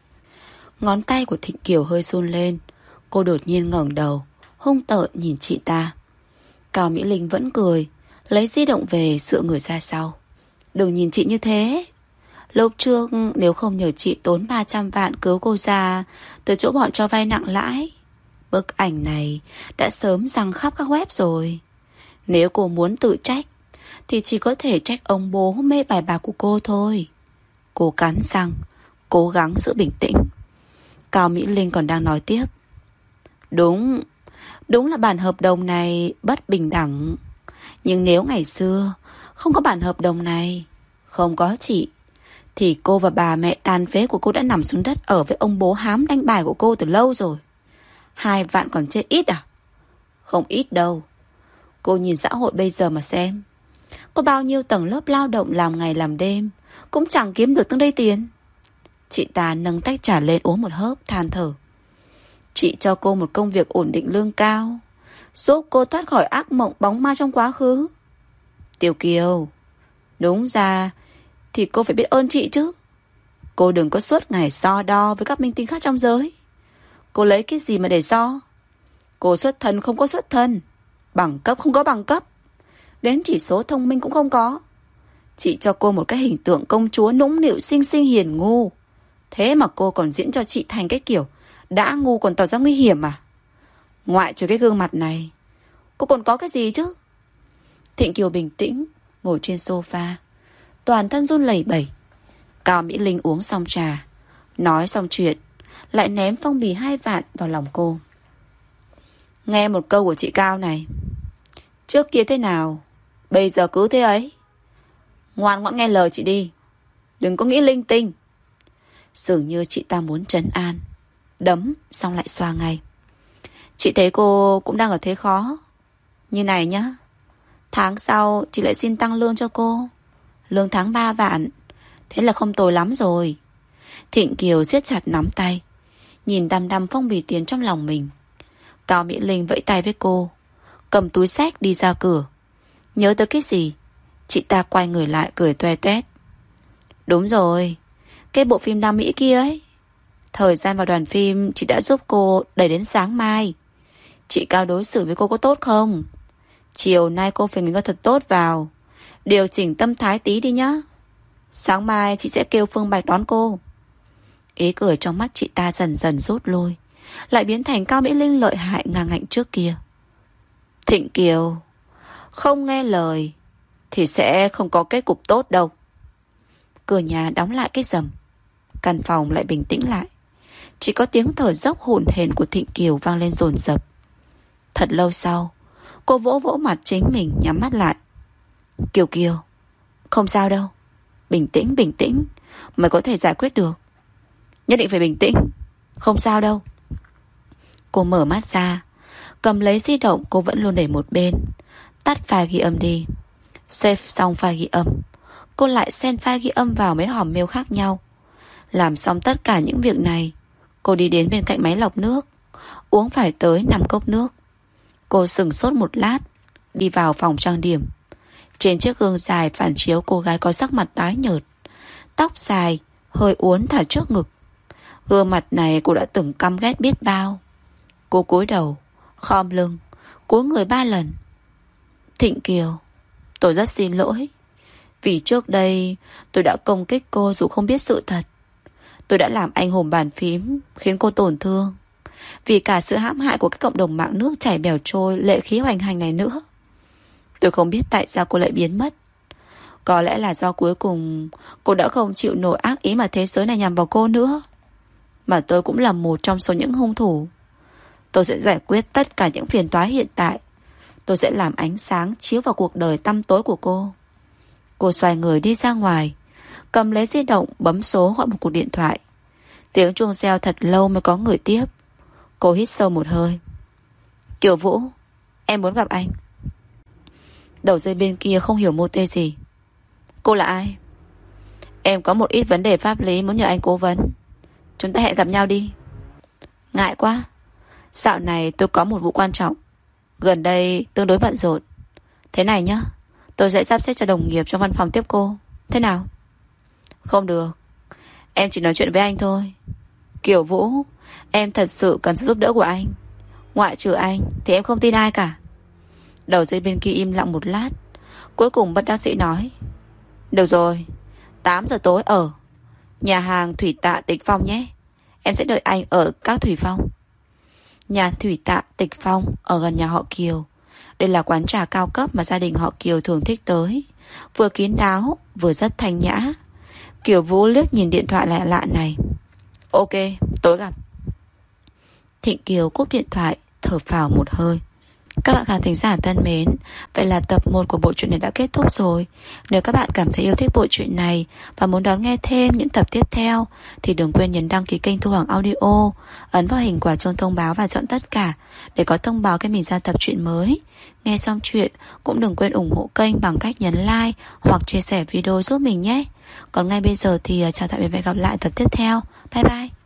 Ngón tay của Thịnh Kiều hơi run lên. Cô đột nhiên ngẩng đầu, hung tợn nhìn chị ta. Cao Mỹ Linh vẫn cười, lấy di động về dựa người ra sau. Đừng nhìn chị như thế. Lúc trước nếu không nhờ chị tốn ba trăm vạn cứu cô ra từ chỗ bọn cho vay nặng lãi, bức ảnh này đã sớm giăng khắp các web rồi. Nếu cô muốn tự trách thì chỉ có thể trách ông bố mê bài bạc của cô thôi. Cô cắn răng, cố gắng giữ bình tĩnh. Cao Mỹ Linh còn đang nói tiếp. Đúng, đúng là bản hợp đồng này bất bình đẳng. Nhưng nếu ngày xưa không có bản hợp đồng này, không có chị, thì cô và bà mẹ tàn phế của cô đã nằm xuống đất ở với ông bố hám đánh bài của cô từ lâu rồi. Hai vạn còn chê ít à? Không ít đâu. Cô nhìn xã hội bây giờ mà xem, có bao nhiêu tầng lớp lao động làm ngày làm đêm cũng chẳng kiếm được từng đây tiền. Chị ta nâng tách trà lên uống một hớp, than thở. Chị cho cô một công việc ổn định lương cao, giúp cô thoát khỏi ác mộng bóng ma trong quá khứ. Tiểu Kiều, đúng ra thì cô phải biết ơn chị chứ. Cô đừng có suốt ngày so đo với các minh tinh khác trong giới. Cô lấy cái gì mà để so? Cô xuất thân không có xuất thân, bằng cấp không có bằng cấp, đến chỉ số thông minh cũng không có. Chị cho cô một cái hình tượng công chúa nũng nịu xinh xinh hiền ngu, thế mà cô còn diễn cho chị thành cái kiểu đã ngu còn tỏ ra nguy hiểm à? Ngoại trừ cái gương mặt này, cô còn có cái gì chứ? Thịnh Kiều bình tĩnh ngồi trên sofa, toàn thân run lẩy bẩy. Cao Mỹ Linh uống xong trà, nói xong chuyện, lại ném phong bì hai vạn vào lòng cô. Nghe một câu của chị Cao này, trước kia thế nào, bây giờ cứ thế ấy. Ngoan ngoãn nghe lời chị đi, đừng có nghĩ linh tinh. Dường như chị ta muốn trấn an, đấm xong lại xoa ngay. Chị thấy cô cũng đang ở thế khó. Như này nhá, tháng sau chị lại xin tăng lương cho cô, lương tháng ba vạn, thế là không tồi lắm rồi. Thịnh Kiều siết chặt nắm tay, nhìn đăm đăm phong bì tiền trong lòng mình. Cao Mỹ Linh vẫy tay với cô, cầm túi xách đi ra cửa. Nhớ tới cái gì, chị ta quay người lại cười toe toét. Đúng rồi, cái bộ phim Nam Mỹ kia ấy, thời gian vào đoàn phim chị đã giúp cô đẩy đến sáng mai. Chị Cao đối xử với cô có tốt không? Chiều nay cô phải nghỉ ngơi thật tốt vào, điều chỉnh tâm thái tí đi nhá. Sáng mai chị sẽ kêu Phương Bạch đón cô. Ý cười trong mắt chị ta dần dần rút lui, lại biến thành Cao Mỹ Linh lợi hại ngang ngạnh trước kia. Thịnh Kiều, không nghe lời thì sẽ không có kết cục tốt đâu. Cửa nhà đóng lại cái rầm. Căn phòng lại bình tĩnh lại. Chỉ có tiếng thở dốc hổn hển của Thịnh Kiều vang lên dồn dập. Thật lâu sau, cô vỗ vỗ mặt chính mình, nhắm mắt lại. Kiều Kiều, không sao đâu. Bình tĩnh, bình tĩnh. Mày có thể giải quyết được. Nhất định phải bình tĩnh. Không sao đâu. Cô mở mắt ra. Cầm lấy di động cô vẫn luôn để một bên. Tắt file ghi âm đi. Save xong file ghi âm, cô lại send file ghi âm vào mấy hòm mail khác nhau. Làm xong tất cả những việc này, cô đi đến bên cạnh máy lọc nước. Uống phải tới năm cốc nước. Cô sửng sốt một lát, đi vào phòng trang điểm. Trên chiếc gương dài phản chiếu cô gái có sắc mặt tái nhợt, tóc dài, hơi uốn thả trước ngực. Gương mặt này cô đã từng căm ghét biết bao. Cô cúi đầu, khom lưng, cúi người ba lần. Thịnh Kiều, tôi rất xin lỗi. Vì trước đây tôi đã công kích cô dù không biết sự thật. Tôi đã làm anh hùng bàn phím, khiến cô tổn thương. Vì cả sự hãm hại của các cộng đồng mạng nước chảy bèo trôi, lệ khí hoành hành này nữa. Tôi không biết tại sao cô lại biến mất. Có lẽ là do cuối cùng cô đã không chịu nổi ác ý mà thế giới này nhằm vào cô nữa. Mà tôi cũng là một trong số những hung thủ. Tôi sẽ giải quyết tất cả những phiền toái hiện tại. Tôi sẽ làm ánh sáng chiếu vào cuộc đời tăm tối của cô. Cô xoay người đi ra ngoài, cầm lấy di động bấm số gọi một cuộc điện thoại. Tiếng chuông reo thật lâu mới có người tiếp. Cô hít sâu một hơi. Kiều Vũ, em muốn gặp anh. Đầu dây bên kia không hiểu mô tê gì. Cô là ai? Em có một ít vấn đề pháp lý muốn nhờ anh cố vấn. Chúng ta hẹn gặp nhau đi. Ngại quá. Dạo này tôi có một vụ quan trọng. Gần đây tương đối bận rộn. Thế này nhá, tôi sẽ sắp xếp cho đồng nghiệp trong văn phòng tiếp cô. Thế nào? Không được. Em chỉ nói chuyện với anh thôi. Kiều Vũ, em thật sự cần sự giúp đỡ của anh. Ngoại trừ anh thì em không tin ai cả. Đầu dây bên kia im lặng một lát, cuối cùng bất đắc sĩ nói. Được rồi, tám giờ tối ở nhà hàng Thủy Tạ Tịch Phong nhé. Em sẽ đợi anh ở các Thủy Phong. Nhà Thủy Tạ Tịch Phong ở gần nhà họ Kiều. Đây là quán trà cao cấp mà gia đình họ Kiều thường thích tới. Vừa kín đáo, vừa rất thanh nhã. Kiều Vũ liếc nhìn điện thoại lạ lạ này. Ok, tối gặp. Thịnh Kiều cúp điện thoại, thở phào một hơi. Các bạn khán thính giả thân mến, vậy là tập một của bộ truyện này đã kết thúc rồi. Nếu các bạn cảm thấy yêu thích bộ truyện này và muốn đón nghe thêm những tập tiếp theo thì đừng quên nhấn đăng ký kênh Thu Hoàng Audio, ấn vào hình quả chuông thông báo và chọn tất cả để có thông báo khi mình ra tập truyện mới. Nghe xong chuyện cũng đừng quên ủng hộ kênh bằng cách nhấn like hoặc chia sẻ video giúp mình nhé. Còn ngay bây giờ thì chào tạm biệt và hẹn gặp lại tập tiếp theo. Bye bye.